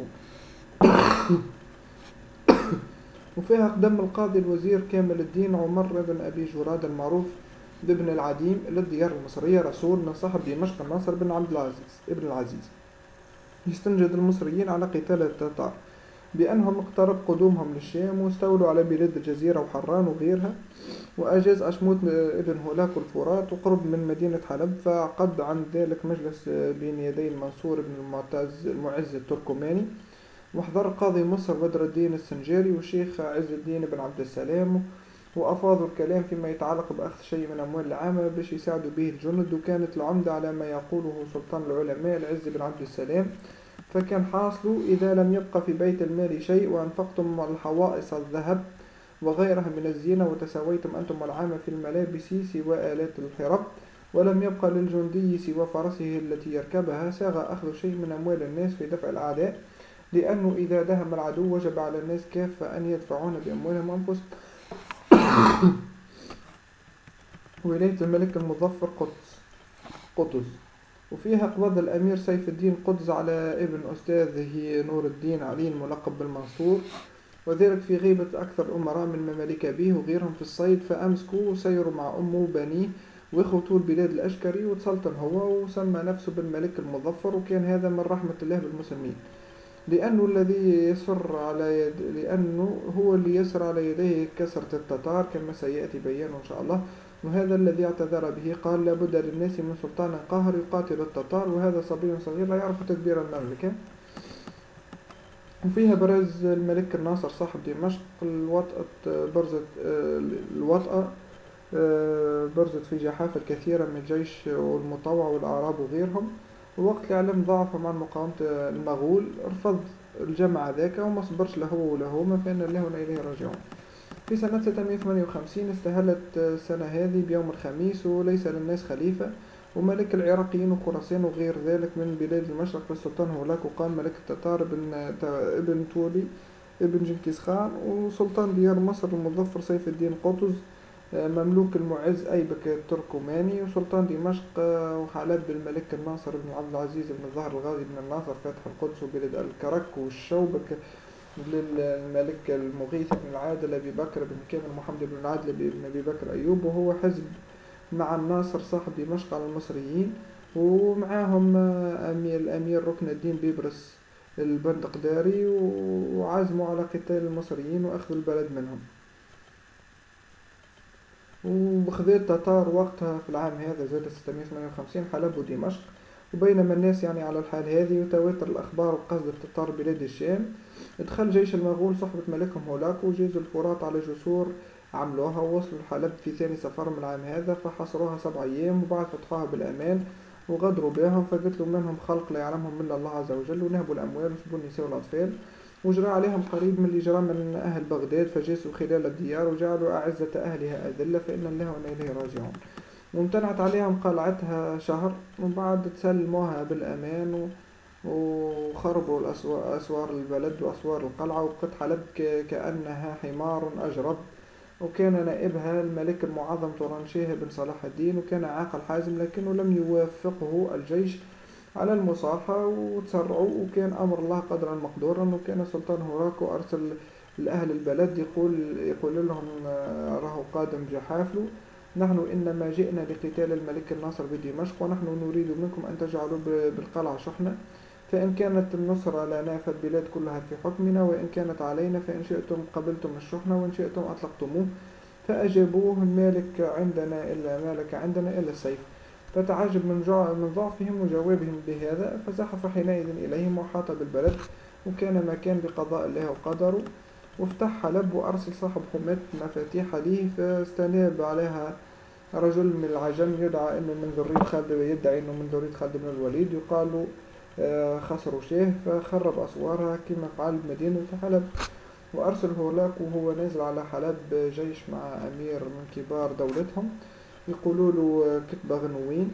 وفيها أقدم القاضي الوزير كامل الدين عمر بن أبي جراد المعروف بابن العديم للديار المصرية، رسول من صاحب دمشق الناصر بن عبد العزيز ابن العزيز، يستنجد المصريين على قتال التتار بأنهم اقترب قدومهم للشام واستولوا على بلاد الجزيرة وحران وغيرها. وأجاز أشموت ابن هولاكو الفرات وقرب من مدينة حلب، فعقد عن ذلك مجلس بين يدي المنصور بن المعتز المعز التركماني، واحضر قاضي مصر بدر الدين السنجاري والشيخ عز الدين بن عبد السلام، وأفاضوا الكلام فيما يتعلق بأخذ شيء من أموال العامة باش يساعدوا به الجند. وكانت العمدة على ما يقوله سلطان العلماء العز بن عبد السلام، فكان حاصل إذا لم يبقى في بيت المال شيء وأنفقتم الحوائص الذهب وغيرها من الزينة وتساويتم أنتم والعامة في الملابس سوى آلات الحرب، ولم يبقى للجندي سوى فرسه التي يركبها، ساغ أخذ شيء من أموال الناس في دفع الأعداء، لأنه إذا دهم العدو وجب على الناس كافة أن يدفعون بأموالهم أنفسهم. ولاية الملك المظفر قدس قطز، وفيها قبض الأمير سيف الدين قدز على ابن أستاذه نور الدين علي الملقب بالمنصور، وذلك في غيبة أكثر الأمراء من مماليك أبيه وغيرهم في الصيد، فأمسكوا وسيروا مع أمه وبنيه وإخوته البلاد الأشكري، وتسلطن هو وسمى نفسه بالملك المظفر. وكان هذا من رحمة الله بالمسلمين، لأنه الذي يسر على يد لأنه هو اللي يسر على يديه كسرة التتار كما سيأتي بيانه إن شاء الله. وهذا الذي اعتذر به، قال: لابد للناس من سلطان قاهر يقاتل التتار، وهذا صبي صغير لا يعرف تدبير المملكة. وفيها برز الملك الناصر صاحب دمشق الوطأة برزت الوطأة برزت في جحافة كثيرة من الجيش والمطوع والأعراب وغيرهم. ووقت اللي علم ضعف مع مقاومة المغول رفض الجمع ذاك وما صبرش له ولهما، فإن الله إليه راجعون. في سنة ستمائة وثمانية وخمسين استهلت السنة هذه بيوم الخميس، وليس للناس خليفة، وملك العراقيين وخراسان وغير ذلك من بلاد المشرق للسلطان هولاك، وقام ملك التتار ابن ابن تولي ابن جنكيز خان، وسلطان ديار مصر المظفر سيف الدين قطز مملوك المعز أيبك التركماني، وسلطان دمشق وحلب الملك الناصر بن عبد العزيز بن الظاهر الغازي بن الناصر فاتح القدس وبلاد الكرك والشوبك للملك المغيث بن العادل أبي بكر بن كامل محمد بن العادل بن أبي بكر أيوب، وهو حزب مع الناصر صاحب دمشق على المصريين، ومعاهم أمير الأمير ركن الدين بيبرس البندقداري، وعزموا على قتال المصريين وأخذ البلد منهم. وبخذت التتار وقتها في العام هذا زاد ستمائة وثمانية وخمسين حلب ودمشق. وبينما الناس يعني على الحال هذه وتواتر الأخبار وقصد التتار بلاد الشام، ادخل جيش المغول صحبة ملكهم هولاك وجيزوا الفرات على جسور عملوها، ووصلوا الحلب في ثاني صفر من العام هذا، فحصروها سبع أيام وبعد فتحوها بالأمان وغدروا بهم، فقتلوا منهم خلق لا يعلمهم إلا الله عز وجل، ونهبوا الأموال وسبوا النساء والأطفال، وجرى عليهم قريب من اللي جرى من أهل بغداد، فجاسوا خلال الديار وجعلوا أعزة أهلها أذلة، فإن الله وإنا إليه راجعون. وامتنعت عليهم قلعتها شهر، وبعد تسلموها بالأمان وخربوا أسوار البلد وأسوار القلعة، وبقت حلب كأنها حمار أجرب. وكان نائبها الملك المعظم تورانشاه بن صلاح الدين، وكان عاقل حازم، لكنه لم يوافقه الجيش على المصالحة وتسرعوا، وكان أمر الله قدرا مقدورا. وكان سلطان هوراكو أرسل لأهل البلد يقول, يقول لهم راه قادم جحافله، نحن إنما جئنا لقتال الملك الناصر بدمشق، ونحن نريد منكم أن تجعلوا بالقلعة شحنة، فإن كانت النصرة لنا فالبلاد كلها في حكمنا، وإن كانت علينا فإن شئتم قبلتم الشحنة وإن شئتم أطلقتموه. فأجابوه: المالك عندنا إلا مالك عندنا إلا السيف. فتعجب من, من ضعفهم وجوابهم بهذا، فزحف حينئذ إليهم وحاط بالبلد، وكان ما كان بقضاء الله وقدره. وافتح حلب وأرسل صاحب حماة مفاتيح ليه، فاستناب عليها رجل من العجم يدعى إنه من ذرية خالد يدعي إنه من ذرية خالد بن الوليد، يقال خسروا شاه، فخرب أسوارها كما فعل بمدينة حلب. وأرسل هولاك وهو نازل على حلب جيش مع أمير من كبار دولتهم يقولوا له كتبة غنوين،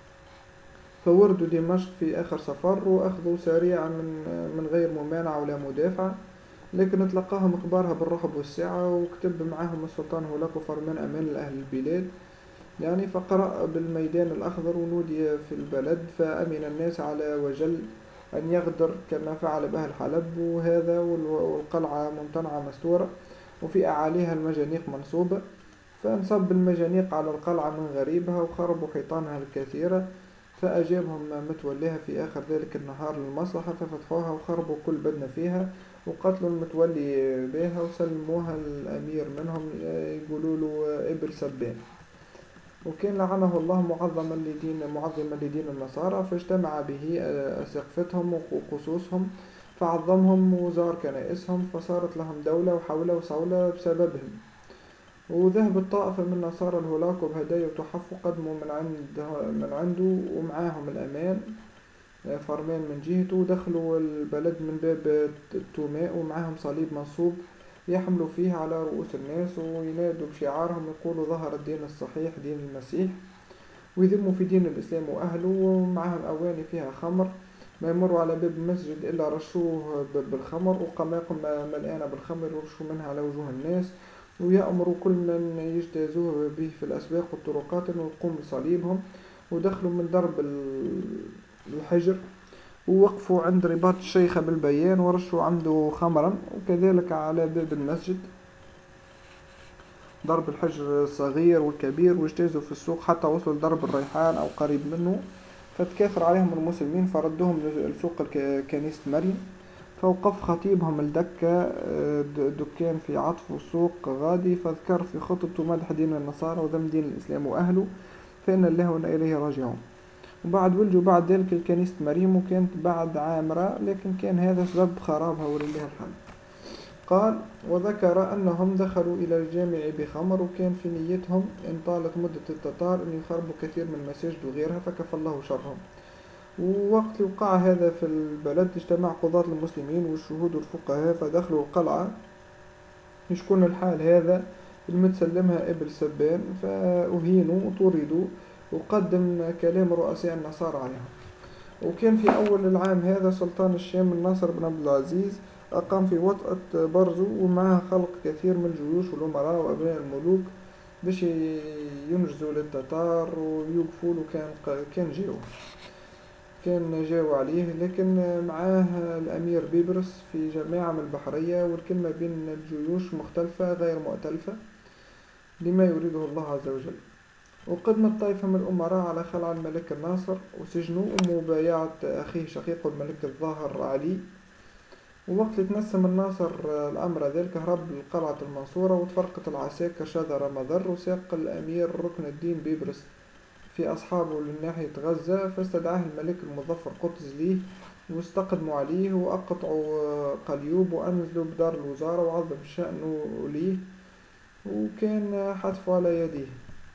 فوردوا دمشق في آخر سفر وأخذوا سريعا من, من غير ممانعة ولا مدافعة، لكن تلقاهم إخبارها بالرحب والسعة، وكتب معهم السلطان هولاك وفرمان أمان لأهل البلاد يعني. فقرأ بالميدان الأخضر ونودي في البلد، فأمن الناس على وجل أن يغدر كما فعل بأهل حلب، وهذا والقلعة ممتنعة مستورة وفي أعاليها المجانيق منصوبة، فانصب المجانيق على القلعة من غريبها وخربوا حيطانها الكثيرة، فأجابهم متوليها في آخر ذلك النهار للمصلحة، ففتحوها وخربوا كل بدن فيها وقتلوا المتولي بها وسلموها الأمير منهم يقولوا له إبل سبان. وكان لعنه الله معظما لدين معظما لدين النصارى، فاجتمع به أسقفتهم وقصوصهم فعظمهم وزار كنائسهم، فصارت لهم دولة وحولة وصولة بسببهم. وذهب الطائفة من نصارى الهولاك بهدايا وتحف وقدموا من عنده من عنده ومعاهم الأمان فرمان من جهته، ودخلوا البلد من باب التوماء ومعاهم صليب منصوب يحملوا فيه على رؤوس الناس، وينادوا بشعارهم يقولوا ظهر الدين الصحيح دين المسيح، ويذموا في دين الإسلام وأهله، ومعهم أواني فيها خمر ما يمروا على باب المسجد إلا رشوه بالخمر، وقماقم ملآنة بالخمر ورشوا منها على وجوه الناس، ويأمروا كل من يجتازوه به في الأسواق والطرقات أنه يقوم بصليبهم. ودخلوا من درب الحجر ووقفوا عند رباط الشيخة بالبيان ورشوا عنده خمرا، وكذلك على باب المسجد ضرب الحجر الصغير والكبير، واجتازوا في السوق حتى وصلوا لضرب الريحان أو قريب منه، فتكاثر عليهم المسلمين فردوهم لسوق كنيسة مريم، فوقف خطيبهم الدكة دكان في عطف وسوق غادي، فذكر في خطبته مدح دين النصارى وذم دين الإسلام وأهله، فإن الله وإنا إليه راجعون. وبعد ولجوا بعد ذلك الكنيسة مريم، وكانت بعد عامرة، لكن كان هذا سبب خرابها ولله الحمد. قال: وذكر أنهم دخلوا إلى الجامع بخمر، وكان في نيتهم إن طالت مدة التتار أن يخربوا كثير من المساجد وغيرها، فكفى الله شرهم. ووقت وقع هذا في البلد اجتمع قضاة المسلمين والشهود والفقهاء، فدخلوا القلعة يشكون الحال هذا المتسلمها ابن سبان، فأهينوا وطردوا، وقدم كلام رؤساء النصارى عليهم. وكان في أول العام هذا سلطان الشام الناصر بن عبد العزيز أقام في وطأة برزو، ومعه خلق كثير من الجيوش والأمراء وأبناء الملوك باش ينجزوا للتتار ويوقفوا له. كان كان جاو كان جاو عليه، لكن معاه الأمير بيبرس في جماعة من البحرية، والكلمة بين الجيوش مختلفة غير مؤتلفة لما يريده الله عز وجل. وقدمت طائفة من الأمراء على خلع الملك الناصر وسجنه، ومبايعة أخيه شقيقه الملك الظاهر علي. ووقت تنسم الناصر الأمر ذلك هرب لقلعة المنصورة، وتفرقت العساكر شذر مضر، وساق الأمير ركن الدين بيبرس في أصحابه لناحية غزة، فاستدعاه الملك المظفر قطز ليه، واستقدموا عليه وأقطعوا قليوب وأنزلوا بدار الوزارة وعظم شأنه ليه، وكان حتفه على يديه.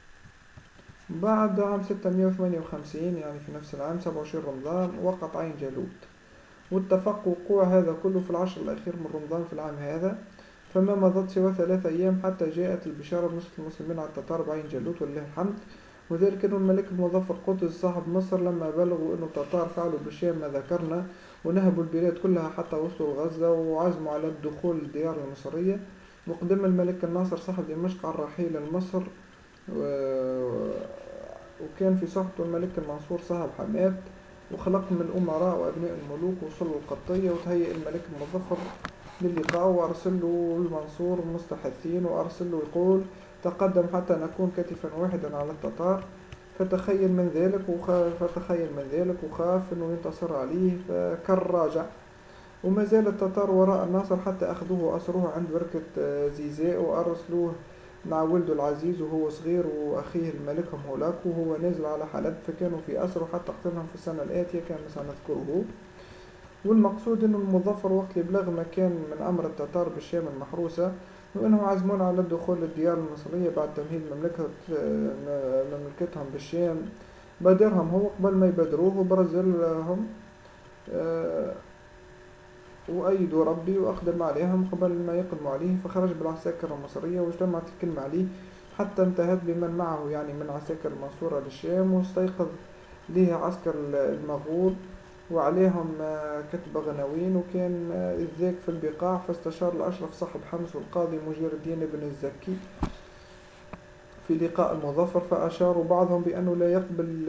بعد عام ستمائة وثمانية وخمسين، يعني في نفس العام سبعة وعشرين رمضان، وقعت عين جالوت، واتفق وقوع هذا كله في العشر الأخير من رمضان في العام هذا. فما مضت سوى ثلاثة أيام حتى جاءت البشارة بنصرة المسلمين على التتار بعين جالوت ولله الحمد. وذلك أن الملك المظفر قطز صاحب مصر لما بلغوا أن التتار فعلوا بالشام ما ذكرنا، ونهبوا البلاد كلها حتى وصلوا لغزة، وعزموا على الدخول للديار المصرية. وقدم الملك الناصر صاحب دمشق على الرحيل لمصر، و... وكان في صحبته الملك المنصور صاحب حماة، وخلق من الأمراء وأبناء الملوك، وصلوا القطية، وتهيأ الملك المظفر للقاء، وأرسل له المنصور مستحثين، وأرسل له يقول: تقدم حتى نكون كتفا واحدا على التتار. فتخيل من ذلك وخاف فتخيل من ذلك وخاف أنه ينتصر عليه، فكر راجع. وما زال التتار وراء الناصر حتى أخذوه وأسروه عند بركة زيزاء، وأرسلوه مع ولده العزيز وهو صغير وأخيه الملك هم هولاك وهو نازل على حلب، فكانوا في أسره حتى قتلهم في السنة الآتية كما سنذكره. والمقصود أن المظفر وقت يبلغ مكان من أمر التتار بالشام المحروسة، وأنه عزمون على الدخول للديار المصرية بعد تمهيد مملكة مملكتهم بالشام. بادرهم هو قبل ما يبادروه، وبرزلهم وأيدوا ربي وأقدم عليهم قبل ما يقدموا عليه، فخرج بالعساكر المصرية واجتمعت الكلمة عليه حتى انتهت بمن معه، يعني من عساكر المنصورة للشام. واستيقظ ليه عسكر المغول وعليهم كتب غناوين، وكان إذ ذاك في البقاع، فاستشار الأشرف صاحب حمص والقاضي مجير الدين بن الزكي في لقاء المظفر، فأشاروا بعضهم بأنه لا يقبل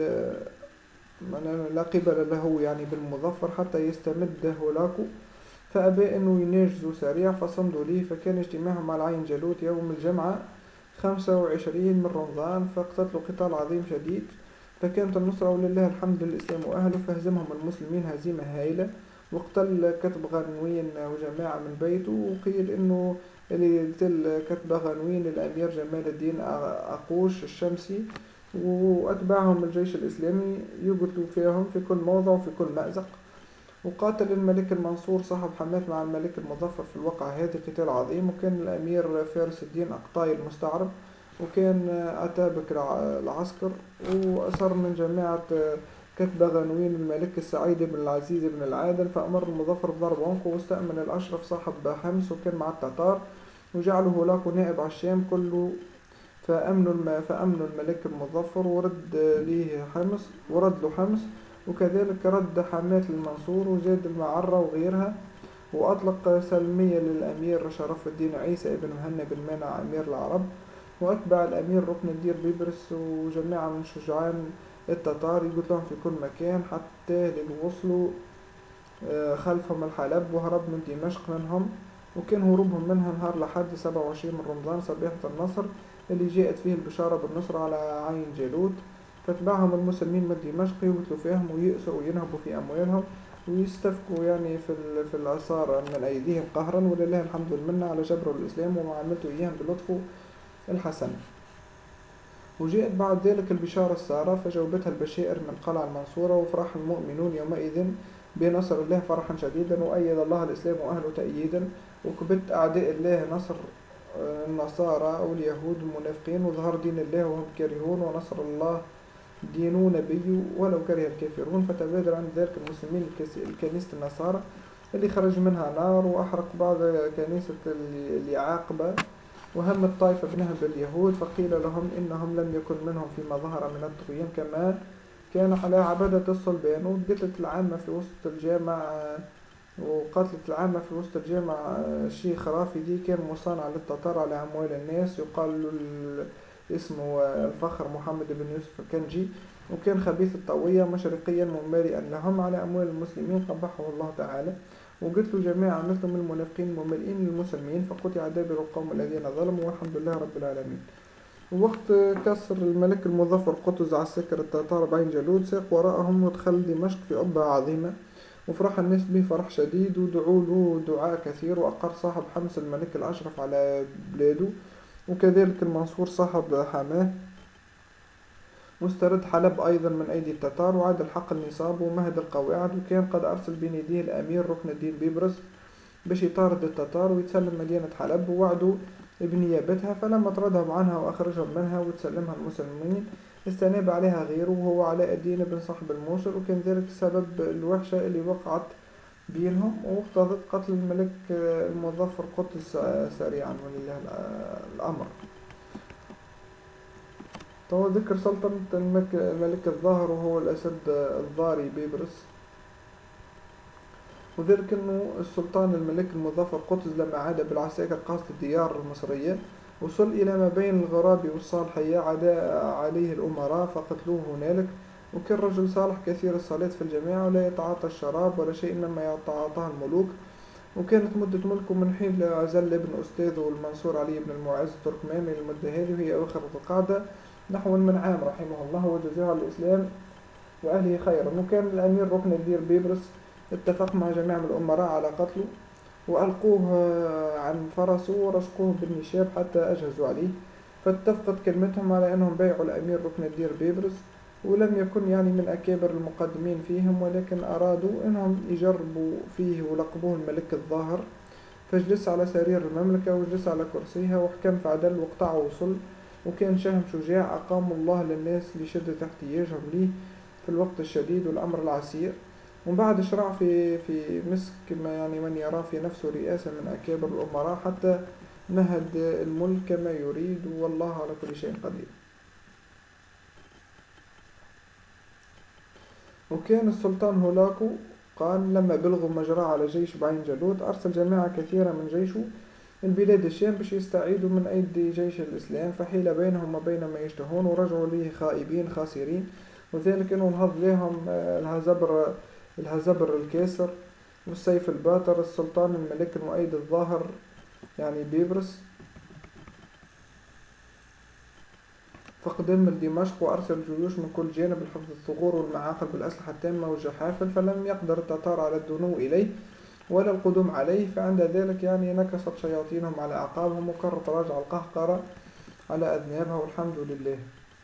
لا قبل له يعني بالمظفر حتى يستمد هولاكو، فأبى أنه يناجزوا سريع، فصمدوا ليه. فكان اجتماعهم على عين جالوت يوم الجمعة خمسة وعشرين من رمضان، فاقتتلوا قتال عظيم شديد، فكانت النصرة ولله الحمد للإسلام وأهله، فهزمهم المسلمين هزيمة هائلة، واقتل كتب غنوين وجماعة من بيته. وقيل أنه اللي قتل كتب غنوين الأمير جمال الدين أقوش الشمسي، وأتباعهم الجيش الإسلامي يقتلوا فيهم في كل موضع وفي كل مأزق. وقاتل الملك المنصور صاحب حماة مع الملك المظفر في الوقعة هذه قتال عظيم، وكان الأمير فارس الدين أقطاي المستعرب، وكان أتابك العسكر، وأسر من جماعة كتب غنوين الملك السعيد بن العزيز بن العادل، فأمر المظفر بضرب عنقه، واستأمن الأشرف صاحب حمص وكان مع التتار، وجعله هولاكو نائب على الشام كله. فأمنوا الم... فأمنوا الملك المظفر ورد ليه حمص ورد له حمص، وكذلك رد حماة المنصور وزاد المعرة وغيرها. وأطلق سلمية للأمير شرف الدين عيسى بن مهنا بن مانع أمير العرب، وأتبع الأمير ركن الدين بيبرس وجماعة من شجعان التتار يقتلون في كل مكان حتى للوصلوا خلفهم الحلب، وهرب من دمشق منهم، وكان هروبهم منها نهار لحد سبعة وعشرين من رمضان صبيحة النصر اللي جاءت فيه البشارة بالنصر على عين جالوت. فاتبعهم المسلمين من دمشق يقتلوا فيهم ويأسروا وينهبوا في أموالهم ويستفكوا يعني في ال- في الآثار من أيديهم قهرا، ولله الحمد والمنة على جبره الإسلام ومعاملته إياهم بلطفه الحسن. وجاءت بعد ذلك البشارة السارة، فجاوبتها البشائر من القلعة المنصورة، وفرح المؤمنون يومئذ بنصر الله فرحا شديدا، وأيد الله الإسلام وأهله تأييدا، وكبت أعداء الله نصر آه، النصارى أو اليهود المنافقين، وظهر دين الله وهم كارهون، ونصر الله دين نبي ولو كره الكافرون. فتبادر عند ذلك المسلمين لكنيسة النصارى اللي خرج منها نار، وأحرق بعض كنيسة اليعاقبة، وهم الطائفة بنهب اليهود، فقيل لهم إنهم لم يكن منهم فيما ظهر من الطغيان كما كان على عبادة الصلبان. وقتلت العامة في وسط الجامع وقتلت العامة في وسط الجامع شيخ رافدي كان مصانع للتتار على أموال الناس، يقال له اسمه الفخر محمد بن يوسف الكنجي، وكان خبيث الطوية مشرقيا ممارئا لهم على أموال المسلمين، قبحه الله تعالى. وقتلوا جماعة مثلهم المنافقين مملئين للمسلمين، فقطع دابر القوم الذين ظلموا، والحمد لله رب العالمين. ووقت كسر الملك المظفر قطز عساكر التتار بعين جالوت، ساق وراءهم ودخل دمشق في قبة عظيمة، وفرح الناس به فرح شديد، ودعوا له دعاء كثير، وأقر صاحب حمص الملك الأشرف على بلاده، وكذلك المنصور صاحب حماه، واسترد حلب أيضا من أيدي التتار، وعاد الحق النصاب ومهد القواعد. وكان قد أرسل بين يديه الأمير ركن الدين بيبرس باش يطارد التتار ويتسلم مدينة حلب، ووعدوا بنيابتها، فلما طردهم عنها وأخرجهم منها وتسلمها المسلمين استناب عليها غيره وهو علاء الدين بن صاحب الموصل، وكان ذلك سبب الوحشة اللي وقعت بينهم، واقتضت قتل الملك المظفر قطز سريعا ولله الأمر. هو ذكر سلطنة الملك, الملك الظاهر وهو الأسد الضاري بيبرس، وذلك أنه السلطان الملك المظفر قطز لما عاد بالعساكر قاصد الديار المصرية وصل إلى ما بين الغرابي والصالحية، عدا عليه الأمراء فقتلوه هنالك. وكان رجل صالح كثير الصلاة في الجماعة، ولا يتعاطى الشراب ولا شيء مما يتعاطاه الملوك. وكانت مدة ملكه من حين عزل ابن أستاذه المنصور علي بن المعز التركماني للمدة هذه، وهي أواخر القعدة نحو من عام رحمه الله وجزاه على الإسلام وأهله خيرا. وكان الأمير ركن الدير بيبرس اتفق مع جميع الأمراء على قتله، وألقوه عن فرسه ورشقوه بالنشاب حتى أجهزوا عليه، فاتفقت كلمتهم على أنهم بيعوا الأمير ركن الدير بيبرس، ولم يكن يعني من أكابر المقدمين فيهم، ولكن أرادوا أنهم يجربوا فيه ولقبوه الملك الظاهر. فجلس على سرير المملكة وجلس على كرسيها وحكم فعدل واقطع وصل، وكان شهم شجاع أقام الله للناس لشدة احتياجهم ليه في الوقت الشديد والأمر العسير. ومن بعد شرع في في مسك ما يعني من يرى في نفسه رئاسة من أكابر الأمراء حتى مهد الملك كما يريد، والله على كل شيء قدير. وكان السلطان هولاكو قال لما بلغوا مجرى على جيش بعين جالوت أرسل جماعة كثيرة من جيشه من بلاد الشام باش يستعيدوا من أيدي جيش الإسلام، فحيل بينهم وبين ما يشتهون ورجعوا ليه خائبين خاسرين. وذلك أنه نهض لهم الهزبر الهزبر الكاسر والسيف الباتر السلطان الملك المؤيد الظاهر يعني بيبرس، فقدم لدمشق وأرسل جيوش من كل جانب لحفظ الثغور والمعاقل بالأسلحة التامة والجحافل، فلم يقدر التتار على الدنو إليه ولا القدوم عليه. فعند ذلك يعني نكست شياطينهم على أعقابهم وكرت راجع القهقرة على أذنابها، والحمد لله.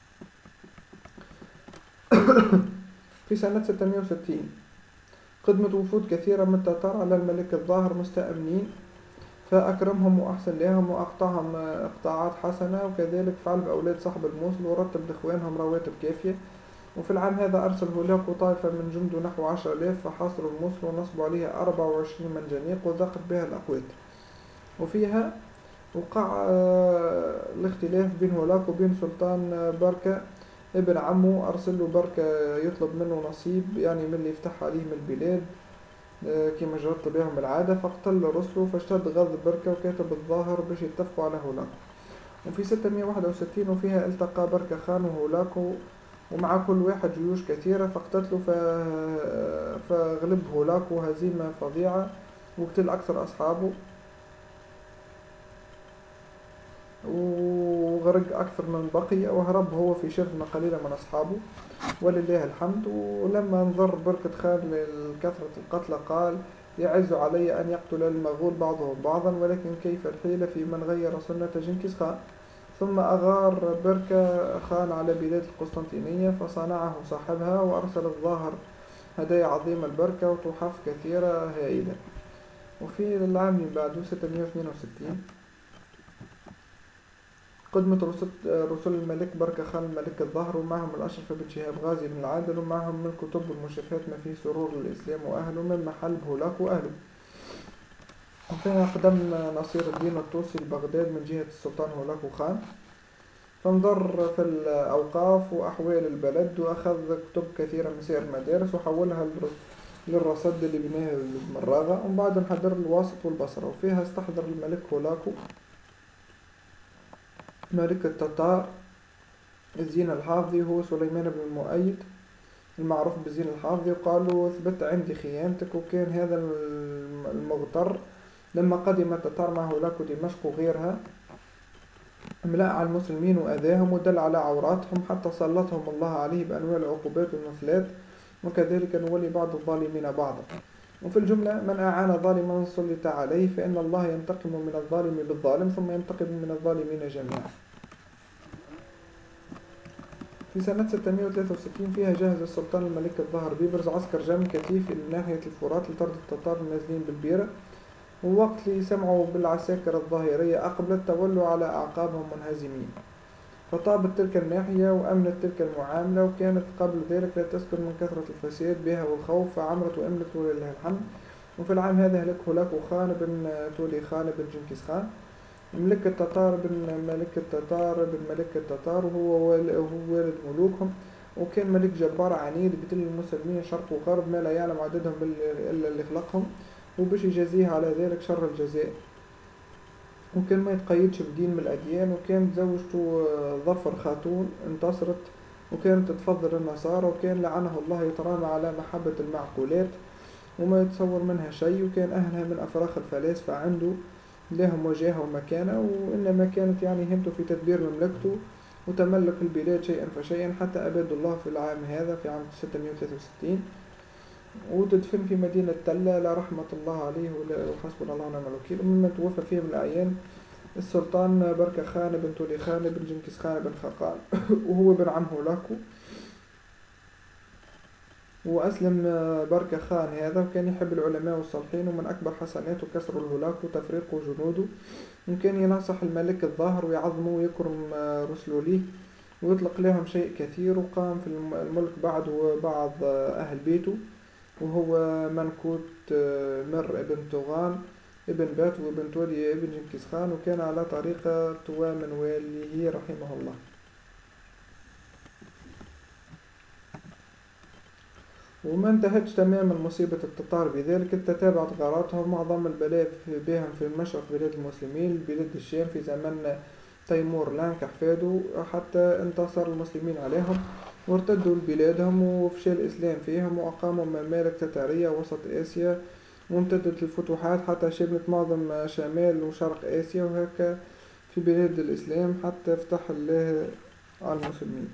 في سنة ستمائة وستين قدمت وفود كثيرة من التتار على الملك الظاهر مستأمنين، فأكرمهم وأحسن لهم وأقطعهم إقطاعات حسنة، وكذلك فعل بأولاد صاحب الموصل ورتب لإخوانهم رواتب كافية. وفي العام هذا أرسل هولاكو طائفة من جنده نحو عشر آلاف فحاصروا الموصل ونصبوا عليها أربعة وعشرين منجنيق وضاقت بها الأقوات. وفيها وقع الاختلاف بين هولاكو وبين سلطان بركة ابن عمه، أرسل له بركة يطلب منه نصيب يعني من اللي يفتح عليه من البلاد كما جرت بهم العادة، فاقتل رسله فاشتد غضب بركة وكاتب الظاهر باش يتفقوا على هولاكو. وفي ستمائة وواحد وستين وفيها التقى بركة خان وهولاكو ومع كل واحد جيوش كثيرة فاقتتلوا فغلب هولاكو هزيمة فظيعة وقتل أكثر أصحابه، غرق أكثر من بقية، وهرب هو في شرذمة قليلة من أصحابه ولله الحمد. ولما انظر بركة خان لكثرة القتلى قال: يعز علي أن يقتل المغول بعضهم بعضا، ولكن كيف الحيلة في من غير سنة جنكيز خان. ثم أغار بركة خان على بلاد القسطنطينية فصنعه صاحبها، وأرسل الظاهر هدايا عظيمة البركة وتحف كثيرة هائلة. وفي العام اللي بعده ستمائة واثنين وستين قدمت رسل الملك بركة خان الملك الظاهر، ومعهم الأشرف بن شهاب غازي بن العادل، ومعهم من الكتب والمشرفات ما فيه سرور للإسلام وأهله من محل بهولاك وأهله. وفيها قدم نصير الدين الطوسي لبغداد من جهة السلطان هولاكو خان، فانظر في الأوقاف وأحوال البلد، وأخذ كتب كثيرة من سائر المدارس وحولها للرصد اللي بناه المراغة، ومن بعد انحدر الواسط والبصرة. وفيها استحضر الملك هولاكو ملك التتار الزين الحافظي هو سليمان بن المؤيد المعروف بالزين الحافظي، وقال له: اثبت عندي خيانتك. وكان هذا المغتر لما قدم التتار مع هولاكو دمشق وغيرها املاء على المسلمين وأذاهم ودل على عوراتهم، حتى سلطهم الله عليه بأنواع العقوبات والمثلات، وكذلك نولي بعض الظالمين بعضا. وفي الجملة: من أعان ظالما سلط عليه، فإن الله ينتقم من الظالم بالظالم ثم ينتقم من الظالمين جميعا. في سنة ستمائة وثلاثة وستين فيها جهز السلطان الملك الظاهر بيبرز عسكر جامع كثيف إلى ناحية الفرات لطرد التتار النازلين بالبيرة، ووقت اللي سمعوا بالعساكر الظاهرية أقبلت تولوا على أعقابهم منهزمين، فطابت تلك الناحية وأمنت تلك المعاملة، وكانت قبل ذلك لا تسكن من كثرة الفساد بها والخوف، فعمرت وأمنت ولله الحمد. وفي العام هذا هلك هولاكو خان بن تولي خان بن جنكيز خان ملك التتار بن ملك التتار بن ملك التتار، وهو والد ملوكهم، وكان ملك جبار عنيد بتل المسلمين شرق وغرب ما لا يعلم عددهم إلا اللي خلقهم، وباش يجازيه على ذلك شر الجزاء. وكان ما يتقيدش بدين من الأديان، وكانت زوجته ظفر خاتون انتصرت وكانت تفضل النصارى، وكان لعنه الله يترامى على محبة المعقولات وما يتصور منها شيء، وكان أهلها من أفراخ الفلاسفة عنده لهم وجاهه ومكانه، وإنما كانت يعني همته في تدبير مملكته وتملك البلاد شيئا فشيئا، حتى أباد الله في العام هذا في عام ستمائة وثلاثة وستين، وتدفن في مدينة تلة لا رحمة الله عليه وحسبنا الله ونعم الوكيل. وممن توفى فيه من الأعيان السلطان بركة خان بن تولي خان بن جنكيز خان بن خقان وهو بن عم هولاكو. وأسلم بركة خان هذا وكان يحب العلماء والصالحين، ومن أكبر حسناته كسر الهولاكو وتفريق جنوده، وكان ينصح الملك الظاهر ويعظمه ويكرم رسله ليه ويطلق لهم شيء كثير. وقام في الملك بعد وبعض أهل بيته، وهو منكوت مر ابن طغان ابن بات وابن تولي ابن جنكيز خان، وكان على طريقة توامن واليه رحمه الله. وما انتهتش تماما مصيبة التتار بذلك، تتابعت غاراتهم معظم البلاء بهم في مشرق بلاد المسلمين بلاد الشام في زمن تيمور لانك أحفاده، حتى انتصر المسلمين عليهم وارتدوا لبلادهم وفشل الإسلام فيهم، وأقاموا ممالك تتارية وسط آسيا، وامتدت الفتوحات حتى شملت معظم شمال وشرق آسيا، وهكا في بلاد الإسلام حتى فتح الله على المسلمين.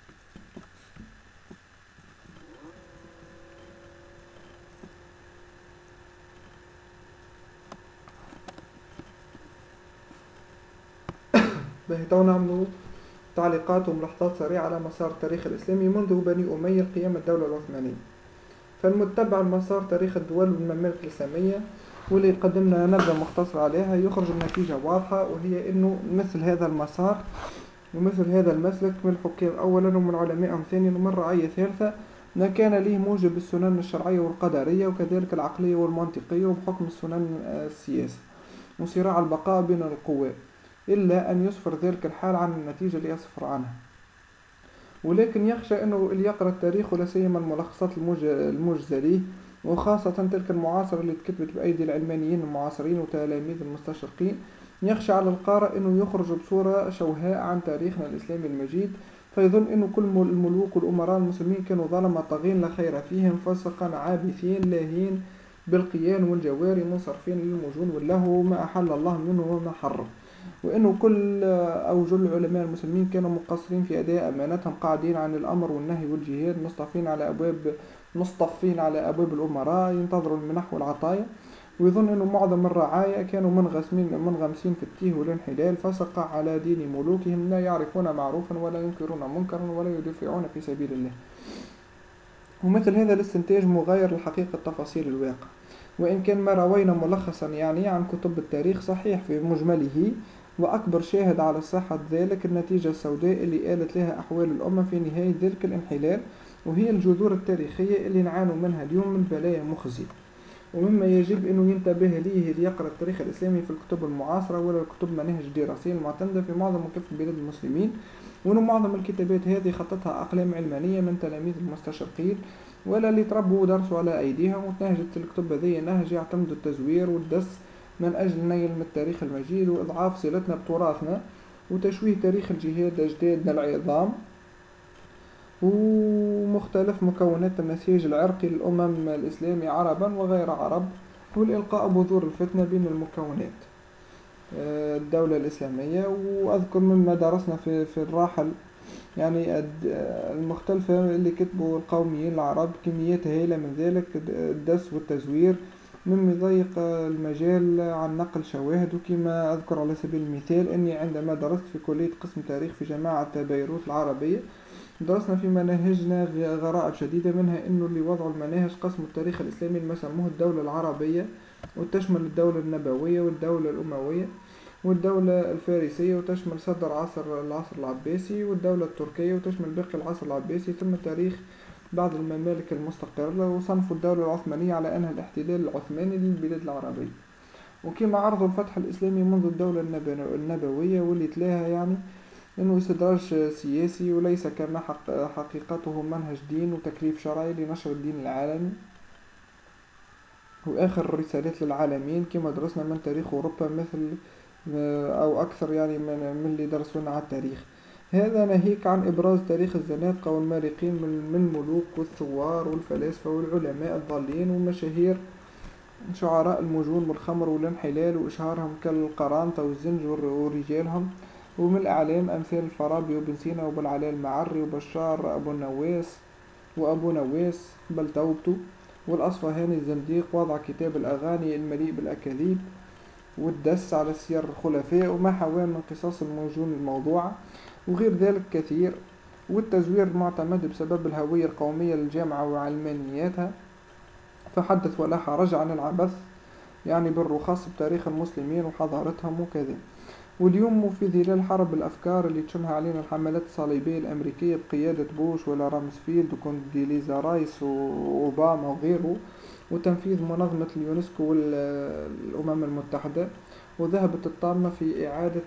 بهتون عملوا تعليقات وملاحظات سريعة على مسار تاريخ الإسلامي منذ بني أمية قيام الدولة العثمانية. فالمتبع المسار تاريخ الدول والممالك الإسلامية واللي قدمنا نبذة مختصرة عليها يخرج النتيجة واضحة، وهي إنه مثل هذا المسار ومثل هذا المسلك من الحكام أولا ومن علمائهم ثانيا ومن رعية ثالثة ما كان له موجب السنن الشرعية والقدرية وكذلك العقلية والمنطقية وبحكم السنن السياسة وصراع البقاء بين القوى، إلا أن يسفر ذلك الحال عن النتيجة اللي يسفر عنها. ولكن يخشى أنه اللي يقرأ التاريخ ولا سيما الملخصات الموجزة ليه، وخاصة تلك المعاصرة اللي تكتبت بأيدي العلمانيين المعاصرين وتلاميذ المستشرقين، يخشى على القارئ أنه يخرج بصورة شوهاء عن تاريخنا الإسلامي المجيد، فيظن أنه كل الملوك والأمراء المسلمين كانوا ظلمة طاغين لا خير فيهم، فسقا عابثين لاهين بالقيان والجواري منصرفين للمجون واللهو ما أحل الله منه وما حرم. وإنه كل أو جل العلماء المسلمين كانوا مقصرين في أداء أمانتهم، قاعدين عن الأمر والنهي والجهاد، مصطفين على أبواب مصطفين على أبواب الأمراء ينتظروا المنح والعطايا. ويظن أنه معظم الرعايا كانوا منغمسين منغمسين في التيه والانحلال، فسقة على دين ملوكهم، لا يعرفون معروفا ولا ينكرون منكرا ولا يدافعون في سبيل الله. ومثل هذا الاستنتاج مغاير لحقيقة تفاصيل الواقع، وإن كان ما روينا ملخصا يعني عن كتب التاريخ صحيح في مجمله، وأكبر شاهد على صحة ذلك النتيجة السوداء اللي آلت لها أحوال الأمة في نهاية ذلك الانحلال، وهي الجذور التاريخية اللي نعانوا منها اليوم من بلايا مخزية. ومما يجب أنه ينتبه ليه اللي يقرأ التاريخ الإسلامي في الكتب المعاصرة ولا الكتب مناهج دراسية المعتمدة في معظم وكافة بلاد المسلمين، وأنه معظم الكتابات هذه خطتها أقلام علمانية من تلاميذ المستشرقين ولا اللي تربوا ودرسوا على أيديهم، وتنهجت الكتب هذه نهج يعتمد التزوير والدس من أجل نيل من التاريخ المجيد وإضعاف صلتنا بتراثنا وتشويه تاريخ الجهاد أجدادنا العظام ومختلف مكونات النسيج العرقي للأمم الإسلامي عربا وغير عرب، والإلقاء بذور الفتنة بين المكونات الدولة الإسلامية. وأذكر مما درسنا في, في الراحل يعني المختلفة اللي كتبوا القوميين العرب كميات هائلة من ذلك الدس والتزوير مما يضيق المجال عن نقل شواهد. وكما أذكر على سبيل المثال أني عندما درست في كلية قسم تاريخ في جامعة بيروت العربية درسنا في مناهجنا غرائب شديدة، منها أنه اللي وضعوا المناهج قسم التاريخ الإسلامي اللي سموه الدولة العربية، وتشمل الدولة النبوية والدولة الأموية والدولة الفارسية، وتشمل صدر عصر العصر العباسي والدولة التركية، وتشمل باقي العصر العباسي، ثم تاريخ بعض الممالك المستقرة، وصنفوا الدولة العثمانية على أنها الاحتلال العثماني للبلاد العربية. وكما عرضوا الفتح الإسلامي منذ الدولة النبوية واللي تلاها يعني إنه استدراج سياسي وليس كما حقيقته منهج دين وتكليف شرعي لنشر الدين العالمي وآخر الرسالات للعالمين كما درسنا من تاريخ أوروبا مثل أو أكثر يعني من اللي درسونا على التاريخ. هذا ناهيك عن إبراز تاريخ الزنادقة والمارقين من الملوك والثوار والفلاسفة والعلماء الضالين ومشاهير شعراء المجون والخمر والانحلال وإشهارهم كالقرامطة والزنج ورجالهم، ومن الأعلام أمثال الفارابي وابن سينا وابو العلاء المعري وبشار أبو النواس وأبو نواس بل توبته، والأصفهاني الزنديق وضع كتاب الأغاني المليء بالأكاذيب والدس على سير الخلفاء وما حواه من قصص الموجون الموضوعة وغير ذلك كثير. والتزوير المعتمد بسبب الهوية القومية للجامعة وعلمانياتها، فحدث ولا حرج عن العبث يعني بالرخص بتاريخ المسلمين وحضارتهم وكذا. واليوم في ظلال حرب الأفكار اللي تشنها علينا الحملات الصليبية الأمريكية بقيادة بوش ولا رامسفيلد وكونديليزا رايس وأوباما وغيره، وتنفيذ منظمة اليونسكو والأمم المتحدة، وذهبت الطامة في إعادة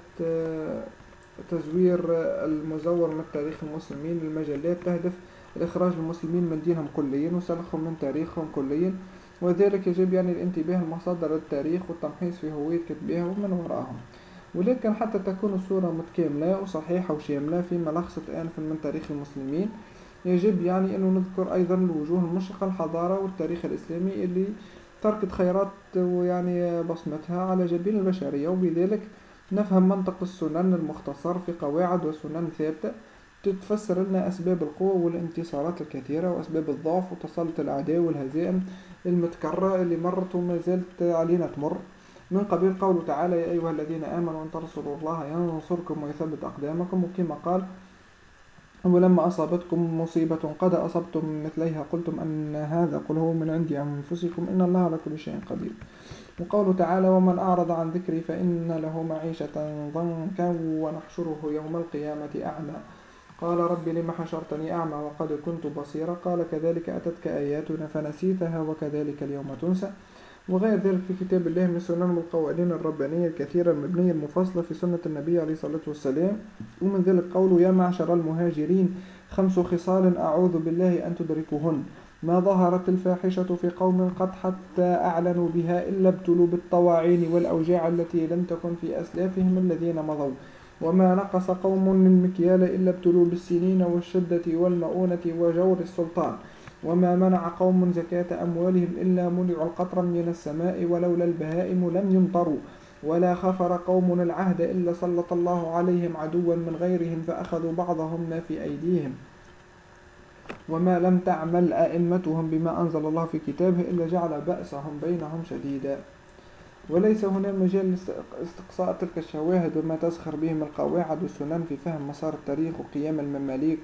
تزوير المزور من تاريخ المسلمين للمجلات تهدف لإخراج المسلمين من دينهم كليا وسلخهم من تاريخهم كليا، وذلك يجب يعني الانتباه لمصادر التاريخ والتمحيص في هوية كتبها ومن وراءهم. ولكن حتى تكون الصورة متكاملة وصحيحة وشاملة فيما لخصت آنفا من تاريخ المسلمين، يجب يعني أنه نذكر أيضا الوجوه المشرقة الحضارة والتاريخ الإسلامي اللي تركت خيرات ويعني بصمتها على جبين البشرية، وبذلك نفهم منطق السنن المختصر في قواعد وسنن ثابتة تتفسر لنا أسباب القوة والانتصارات الكثيرة وأسباب الضعف وتسلط الأعداء والهزائم المتكررة اللي مرت وما زالت علينا تمر، من قبيل قوله تعالى يا أيها الذين آمنوا أن تنصروا الله ينصركم ويثبت أقدامكم، وكما قال ولما أصابتكم مصيبة قد أصبتم مثليها قلتم أن هذا قل هو من عند أنفسكم إن الله على كل شيء قدير. وقوله تعالى ومن أعرض عن ذكري فإن له معيشة ضنكا ونحشره يوم القيامة أعمى قال رب لم حشرتني أعمى وقد كنت بصيرا قال كذلك أتتك آياتنا فنسيتها وكذلك اليوم تنسى. وغير ذلك في كتاب الله من السنن والقوانين الربانية الكثيرة المبنية المفصلة في سنة النبي عليه الصلاة والسلام، ومن ذلك قوله يا معشر المهاجرين خمس خصال أعوذ بالله أن تدركوهن ما ظهرت الفاحشة في قوم قد حتى أعلنوا بها إلا ابتلوا بالطواعين والأوجاع التي لم تكن في أسلافهم الذين مضوا وما نقص قوم المكيال إلا ابتلوا بالسنين والشدة والمؤونة وجور السلطان وما منع قوم زكاة أموالهم إلا منعوا القطر من السماء ولولا البهائم لم يمطروا ولا خفر قوم العهد إلا سلط الله عليهم عدوا من غيرهم فأخذوا بعضهم ما في أيديهم وما لم تعمل أئمتهم بما أنزل الله في كتابه إلا جعل بأسهم بينهم شديدا. وليس هنا مجال لاستقصاء تلك الشواهد وما تزخر بهم القواعد والسنن في فهم مسار التاريخ وقيام المماليك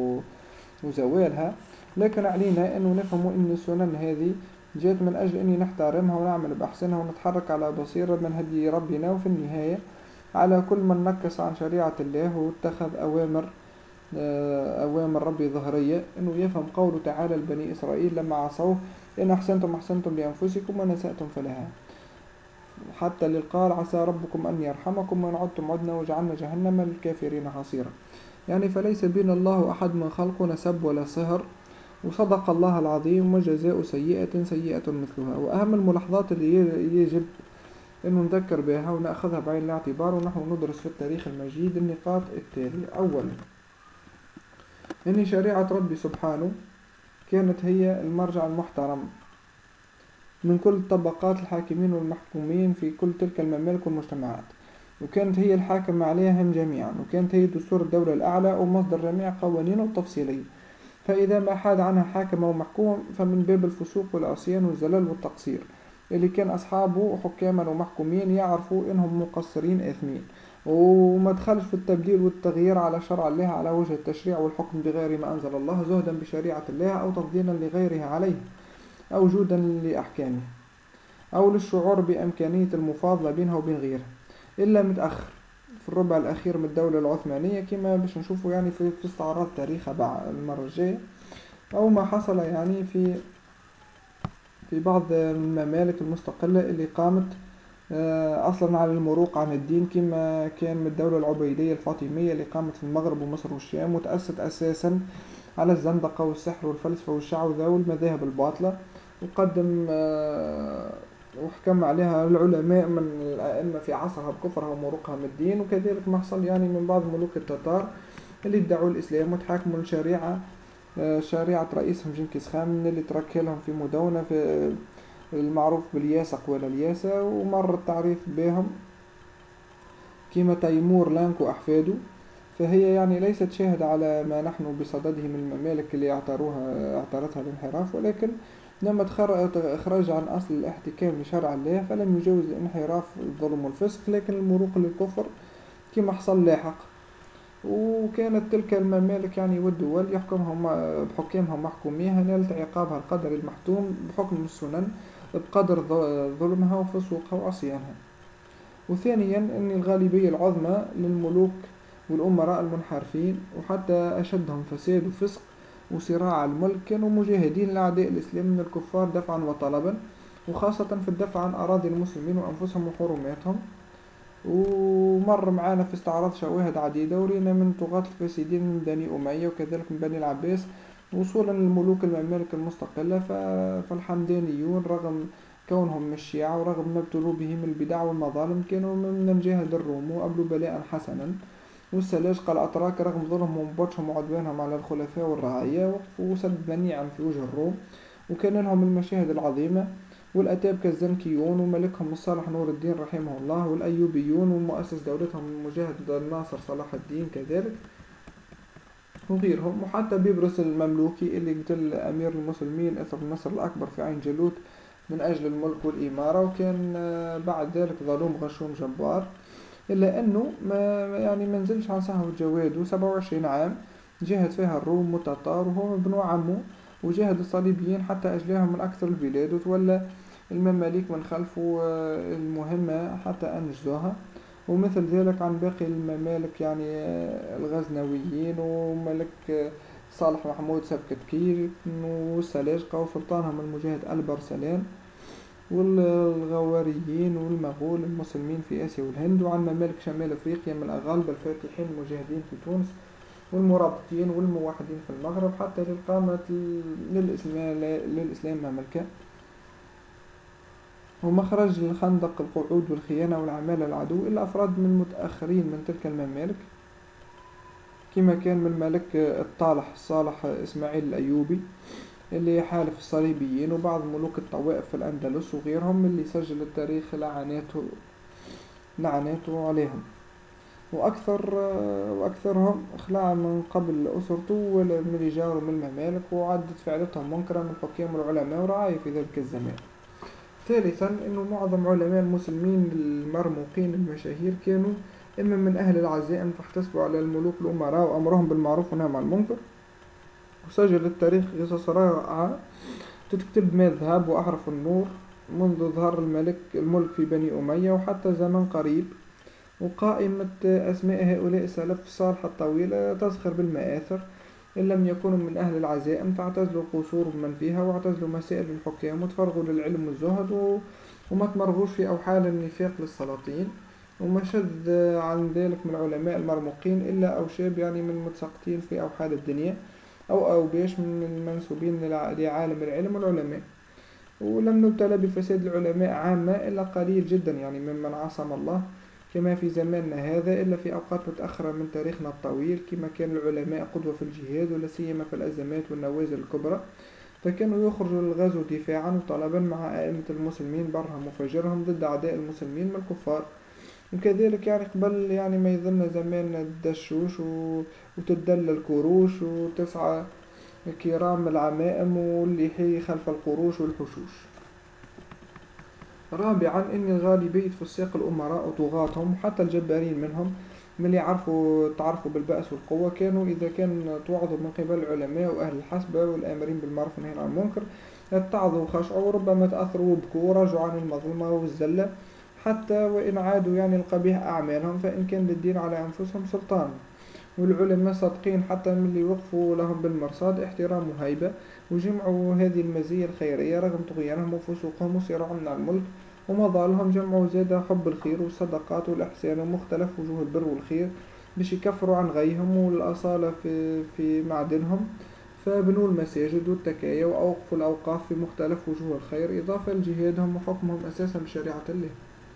وزوالها، لكن علينا أن نفهم أن السنن هذه جاءت من أجل أن نحترمها ونعمل بأحسنها ونتحرك على بصيرة من هدي ربنا، وفي النهاية على كل من نكس عن شريعة الله واتخذ أوامر أوامر ربي ظهرية أنه يفهم قوله تعالى لبني إسرائيل لما عصوه: إن أحسنتم أحسنتم لأنفسكم وإن أسأتم فلها، حتى للقال عسى ربكم أن يرحمكم وإن عدتم عدنا وجعلنا جهنم للكافرين حصيرا. يعني فليس بين الله أحد من خلقه نسب ولا صهر، وصدق الله العظيم، وجزاء سيئة سيئة مثلها. وأهم الملاحظات اللي يجب أنه نذكر بها ونأخذها بعين الاعتبار ونحن ندرس في التاريخ المجيد النقاط التالية: أولا، أن شريعة ربي سبحانه كانت هي المرجع المحترم من كل طبقات الحاكمين والمحكومين في كل تلك الممالك والمجتمعات، وكانت هي الحاكم عليهم جميعا، وكانت هي دستور الدولة الأعلى ومصدر جميع قوانينه التفصيلية. فإذا ما حاد عنها حاكم أو محكوم فمن باب الفسوق والعصيان والزلل والتقصير، اللي كان أصحابه حكاما ومحكومين يعرفوا إنهم مقصرين آثمين، وما دخلش في التبديل والتغيير على شرع الله على وجه التشريع والحكم بغير ما أنزل الله زهدا بشريعة الله أو تفضيلا لغيرها عليه أو جودا لأحكامه أو للشعور بإمكانية المفاضلة بينها وبين غيرها، إلا متأخر في الربع الأخير من الدولة العثمانية كما باش نشوفوا يعني في استعراض تاريخها بعد المرة الجاية، أو ما حصل يعني في في بعض الممالك المستقلة اللي قامت أصلا على المروق عن الدين، كما كان من الدولة العبيدية الفاطمية اللي قامت في المغرب ومصر والشام، وتأسست أساسا على الزندقة والسحر والفلسفة والشعوذة والمذاهب الباطلة، وقدم وحكم عليها العلماء من الأئمة في عصرها بكفرها ومروقها من الدين. وكذلك ما حصل يعني من بعض ملوك التتار اللي ادعوا الإسلام وتحاكموا لشريعة شريعة رئيسهم جنكيز خان اللي ترك لهم في مدونة في المعروف بالياسق ولا الياسا، ومر التعريف بهم كما تيمور لانك وأحفاده. فهي يعني ليست شاهدة على ما نحن بصدده من الممالك اللي اعتروها اعترتها الانحراف، ولكن لما خرج عن أصل الاحتكام لشرع الله فلم يجوز الانحراف الظلم والفسق، لكن المروق للكفر كما حصل لاحق. وكانت تلك الممالك يعني والدول يحكمهم بحكامها محكوميها نالت عقابها القدري المحتوم بحكم السنن بقدر ظلمها وفسوقها وعصيانها. وثانيا أن الغالبية العظمى للملوك والأمراء المنحرفين وحتى أشدهم فساد وفسق وصراع على الملك كانوا مجاهدين لأعداء الإسلام من الكفار دفعا وطلبا، وخاصة في الدفع عن أراضي المسلمين وأنفسهم وحرماتهم. ومر معانا في استعراض شواهد عديدة ورينا من طغاة الفاسدين من بني أمية وكذلك من بني العباس وصولا للملوك الممالك المستقلة، فالحمدانيون رغم كونهم من الشيعة ورغم ما ابتلوا به من البدع والمظالم كانوا من جهة الروم وقبلوا بلاء حسنا. والسلاجقة الأتراك رغم ظلمهم وبطشهم وعدوانهم على الخلفاء والرعاية وقفوا سد منيعا في وجه الروم، وكان لهم المشاهد العظيمة. والأتابكة الزنكيون وملكهم الصالح نور الدين رحمه الله، والأيوبيون ومؤسس دولتهم المجاهد الناصر صلاح الدين كذلك وغيرهم، وحتى بيبرس المملوكي اللي قتل أمير المسلمين إثر النصر الأكبر في عين جالوت من أجل الملك والإمارة، وكان بعد ذلك ظلوم غشوم جبار، إلا أنه ما يعني منزلش عن صهو جواده سبعة وعشرين عام جاهد فيها الروم والتتار وهو ابن عمه، وجاهد الصليبيين حتى أجلاهم من أكثر البلاد، وتولى المماليك من خلفه المهمة حتى أنجزوها. ومثل ذلك عن باقي الممالك يعني الغزنويين وملك صالح محمود سبكتكير والسلاجقة وسلطانهم المجاهد البرسلان والغواريين والمغول المسلمين في آسيا والهند، وعن ممالك شمال أفريقيا من الأغالبة الفاتحين المجاهدين في تونس والمرابطين والموحدين في المغرب حتى للقامة للإسلام, للإسلام مملكة. ومخرج الخندق القعود والخيانة والعمالة العدو إلا أفراد من المتأخرين من تلك الممالك كما كان من ملك الطالح صالح إسماعيل الأيوبي اللي حالف الصليبيين، وبعض ملوك الطوائف في الأندلس وغيرهم اللي سجل التاريخ لعناته لعناته عليهم. وأكثر وأكثرهم إخلاعا من قبل أسرته ومن رجال ومن الممالك، وعدت فعلتهم منكرا من الحكام والعلماء ورعايا في ذلك الزمان. ثالثا أنه معظم علماء المسلمين المرموقين المشاهير كانوا إما من أهل العزائم فاحتسبوا على الملوك الأمراء وأمرهم بالمعروف والنهي عن المنكر، وسجل التاريخ قصص رائعة تكتب ما الذهب وأحرف النور منذ ظهر الملك الملك في بني أمية وحتى زمن قريب. وقائمة أسماء هؤلاء السلف الصالح الطويلة تزخر بالمآثر، إن لم يكونوا من أهل العزائم فاعتزلوا القصور من فيها واعتزلوا مسائل الحكام وتفرغوا للعلم والزهد و... وما تمرغوش في أوحال النفاق للسلاطين. وما شذ عن ذلك من علماء المرموقين إلا أوشاب يعني من متساقطين في أوحال الدنيا أو أوباش من المنسوبين لعالم العلم والعلماء. ولم نبتلى بفساد العلماء عامة إلا قليل جدا يعني ممن عصم الله كما في زماننا هذا، إلا في أوقات متأخرة من تاريخنا الطويل كما كان العلماء قدوة في الجهاد ولا سيما في الأزمات والنوازل الكبرى، فكانوا يخرجوا للغزو دفاعا وطلبا مع أئمة المسلمين برهم وفجرهم ضد أعداء المسلمين من الكفار. وكذلك يعني قبل يعني ما يظن زمان الدشوش وتدل الكروش وتسعى كرام العمائم واللحي خلف القروش والحشوش. رابعا إن غالبية فساق الأمراء وطغاتهم حتى الجبارين منهم من اللي يعرفوا تعرفوا بالبأس والقوة كانوا إذا كان توعظوا من قبل العلماء وأهل الحسبة والآمرين بالمعروف والنهي عن المنكر اتعظوا وخشعوا وربما تأثروا وبكوا ورجعوا عن المظلمة والزلة حتى وإن عادوا يعني القبيح أعمالهم، فإن كان للدين على أنفسهم سلطان. والعلماء صادقين حتى من اللي وقفوا لهم بالمرصاد احترام وهيبة وجمعوا هذه المزية الخيرية رغم طغيانهم وفسوقهم وصراعهم على الملك، ومضى لهم جمعوا زاد حب الخير والصدقات والإحسان ومختلف وجوه البر والخير باش يكفروا عن غيهم والأصالة في, في معدنهم، فبنوا المساجد والتكايا وأوقفوا الأوقاف في مختلف وجوه الخير إضافة لجهادهم وحكمهم أساسا بشريعة الله.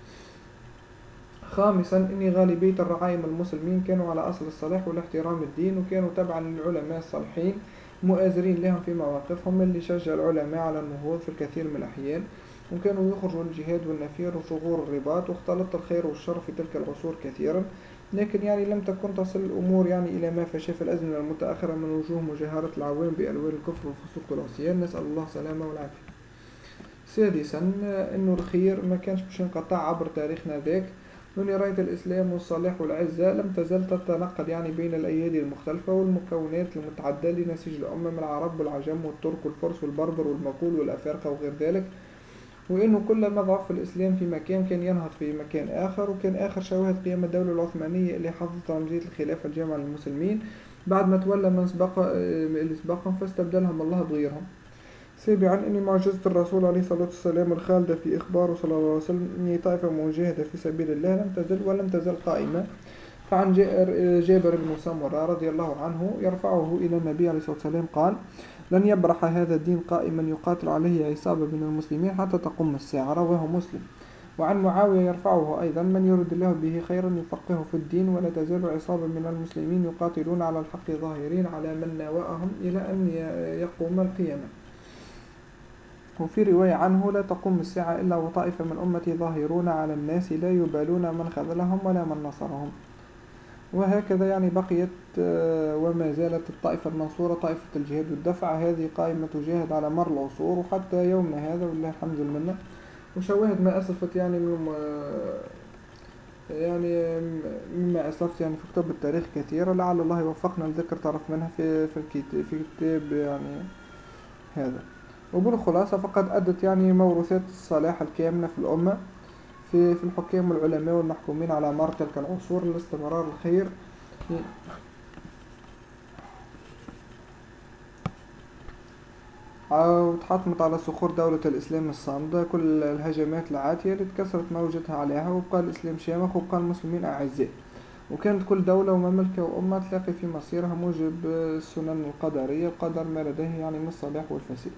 خامسا إن غالبية الرعايم المسلمين كانوا على أصل الصلاح والاحترام الدين وكانوا تبعا للعلماء الصالحين مؤازرين لهم في مواقفهم اللي شجع العلماء على النهوض في الكثير من الأحيان، وكانوا يخرجوا الجهاد والنفير وثغور الرباط، واختلط الخير والشر في تلك العصور كثيرا، لكن يعني لم تكن تصل الأمور يعني إلى ما فشى في الأزمنة المتأخرة من وجوه مجاهرة العوام بألوان الكفر والفسوق والعصيان، نسأل الله سلامة والعافية. سادسا إنه الخير ما كانش باش ينقطع عبر تاريخنا ذاك، لأن راية الإسلام والصلاح والعزة لم تزل تتنقل يعني بين الأيادي المختلفة والمكونات المتعددة لنسيج الأمة من العرب والعجم والترك والفرس والبربر والمغول والأفارقة وغير ذلك، وإنه كل ما ضعف الإسلام في مكان كان ينهض في مكان آخر، وكان آخر شواهد قيام الدولة العثمانية اللي حافظت رمزية الخلافة الجامعة للمسلمين بعد ما تولى من سبق اللي سبقهم فاستبدلهم الله بغيرهم. سابعا أن معجزة الرسول عليه الصلاة والسلام الخالدة في إخباره صلى الله عليه وسلم أن طائفة مجاهدة في سبيل الله لم تزل ولم تزل قائمة. فعن جابر بن سمرة رضي الله عنه يرفعه إلى النبي عليه الصلاة والسلام قال: لن يبرح هذا الدين قائما يقاتل عليه عصابة من المسلمين حتى تقوم الساعة، رواه مسلم. وعن معاوية يرفعه أيضا: من يرد الله به خيرا يفقهه في الدين، ولا تزال عصابة من المسلمين يقاتلون على الحق ظاهرين على من ناوأهم إلى أن يقوم القيامة. وفي رواية عنه: لا تقوم الساعة إلا وطائفة من أمتي ظاهرون على الناس لا يبالون من خذلهم ولا من نصرهم. وهكذا يعني بقيت وما زالت الطائفة المنصورة طائفة الجهاد والدفع، هذه قائمة تجاهد على مر العصور وحتى يومنا هذا والله الحمد لله. وشواهد ما أسلفت يعني من يعني مما أسلفت يعني في كتب التاريخ كثيرة، لعل الله يوفقنا لذكر طرف منها في في الكتاب في كتاب يعني هذا. وبالخلاصة فقد أدت يعني موروثات الصلاح الكامنة في الأمة في في الحكام والعلماء والمحكومين على مر تلك العصور لاستمرار الخير وتحطمت على صخور دولة الإسلام الصامدة كل الهجمات العاتية اللي تكسرت موجتها عليها، وبقى الإسلام شامخ وبقى المسلمين أعزاء، وكانت كل دولة ومملكة وأمة تلاقي في مصيرها موجب السنن القدرية القدر ما لديه يعني من الصلاح والفساد.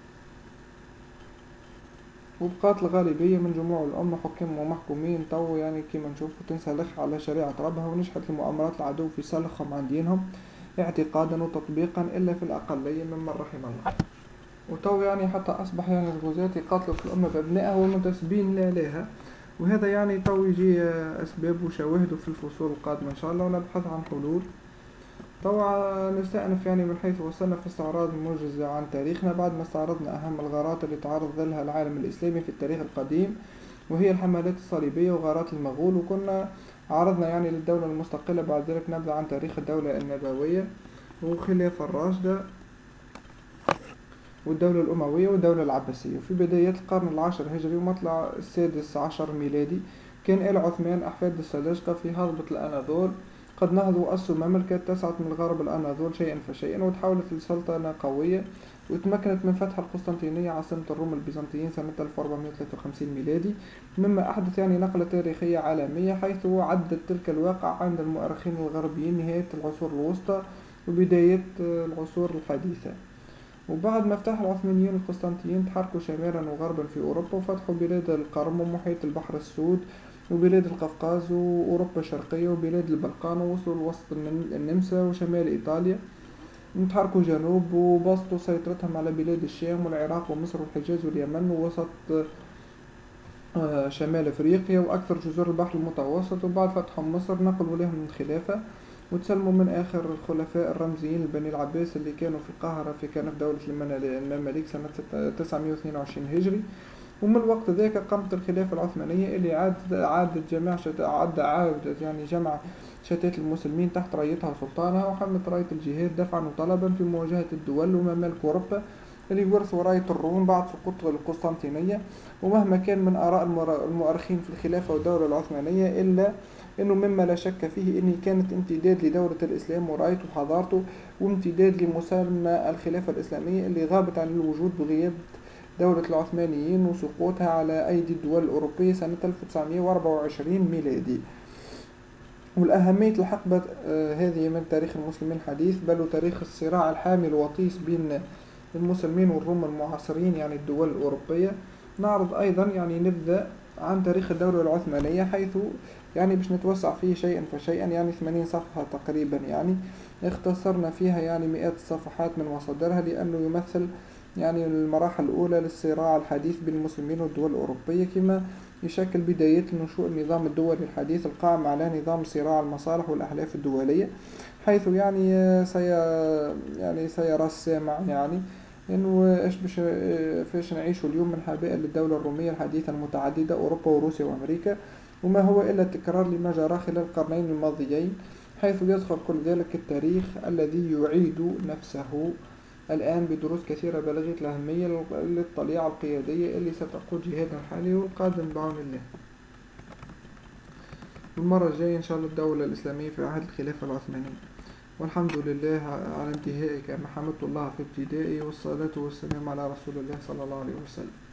وبقات الغالبية من جموع الأمة حكام ومحكومين تو يعني كما نشوفوا تنسلخ على شريعة ربها، ونجحت لمؤامرات العدو في سلخهم عن دينهم اعتقادا وتطبيقا إلا في الأقلية ممن رحم الله. وتو يعني حتى أصبح يعني الغزاة يقاتلوا في الأمة بأبنائها والمنتسبين لها، وهذا يعني تو يجي أسباب وشواهده في الفصول القادمة إن شاء الله، ونبحث عن حلول. طبعا نستأنف يعني من حيث وصلنا في استعراض موجز عن تاريخنا، بعد ما استعرضنا أهم الغارات اللي تعرض لها العالم الإسلامي في التاريخ القديم، وهي الحملات الصليبية وغارات المغول. وكنا عرضنا يعني للدولة المستقلة، بعد ذلك نبذة عن تاريخ الدولة النبوية والخلافة الراشدة والدولة الأموية والدولة العباسية. وفي بداية القرن العاشر هجري ومطلع السادس عشر ميلادي، كان آل عثمان أحفاد السلاجقة في هضبة الأناضول قد نهضوا وأسسوا مملكة اتسعت من غرب الأناضول شيئا فشيئا، وتحولت لسلطنة قوية، وتمكنت من فتح القسطنطينية عاصمة الروم البيزنطيين سنة ألف وأربعمائة وثلاثة وخمسين ميلادي، مما أحدث يعني نقلة تاريخية عالمية، حيث عدت تلك الواقع عند المؤرخين الغربيين نهاية العصور الوسطى وبداية العصور الحديثة. وبعد ما فتح العثمانيين القسطنطيين تحركوا شمالا وغربا في أوروبا، وفتحوا بلاد القرم ومحيط البحر السود وبلاد القفقاز وأوروبا الشرقية وبلاد البلقان، ووصلوا لوسط النمسا وشمال إيطاليا، وتحركوا جنوب وبسطوا سيطرتهم على بلاد الشام والعراق ومصر والحجاز واليمن ووسط شمال أفريقيا وأكثر جزر البحر المتوسط. وبعد فتحهم مصر نقلوا لهم الخلافة وتسلموا من آخر الخلفاء الرمزيين لبني العباس اللي كانوا في القاهرة في كنف دولة المماليك سنة تسعمائة واثنين وعشرين هجري. ومن الوقت ذاك قامت الخلافة العثمانية اللي عادت عادت جماع شت... عاد عادت يعني جمع شتات المسلمين تحت رايتها وسلطانها، وحملت راية الجهاد دفعا وطلبا في مواجهة الدول وممالك أوروبا اللي ورثوا راية الروم بعد سقوط القسطنطينية. ومهما كان من آراء المؤرخين في الخلافة والدولة العثمانية، إلا إنه مما لا شك فيه إنه كانت امتداد لدولة الإسلام ورايته وحضارته، وامتداد لمسمى الخلافة الإسلامية اللي غابت عن الوجود بغياب دولة العثمانيين وسقوطها على أيدي الدول الأوروبية سنة ألف وتسعمائة وأربعة وعشرين ميلادي. والأهمية الحقبة هذه من تاريخ المسلمين الحديث، بل وتاريخ الصراع الحامي الوطيس بين المسلمين والروم المعاصرين يعني الدول الأوروبية. نعرض أيضا يعني نبذة عن تاريخ الدولة العثمانية، حيث يعني باش نتوسع فيه شيئا فشيئا، يعني ثمانين صفحة تقريبا، يعني اختصرنا فيها يعني مئات الصفحات من مصادرها، لأنه يمثل يعني المراحل الأولى للصراع الحديث بين المسلمين والدول الأوروبية، كما يشكل بداية نشوء النظام الدولي الحديث القائم على نظام صراع المصالح والأحلاف الدولية، حيث يعني سي يعني سيرى السامع يعني إنه إيش بش فيش نعيشه اليوم من حبائل للدولة الرومية الحديثة المتعددة أوروبا وروسيا وأمريكا، وما هو إلا تكرار لما جرى خلال القرنين الماضيين، حيث يذكر كل ذلك التاريخ الذي يعيد نفسه الآن بدروس كثيرة بالغة الأهمية للطليعة القيادية اللي ستقود جهادنا الحالي والقادم بعون الله. والمرة الجاية إن شاء الله الدولة الإسلامية في عهد الخلافة العثمانية. والحمد لله على انتهائي كما حمدت الله في ابتدائي، والصلاة والسلام على رسول الله صلى الله عليه وسلم.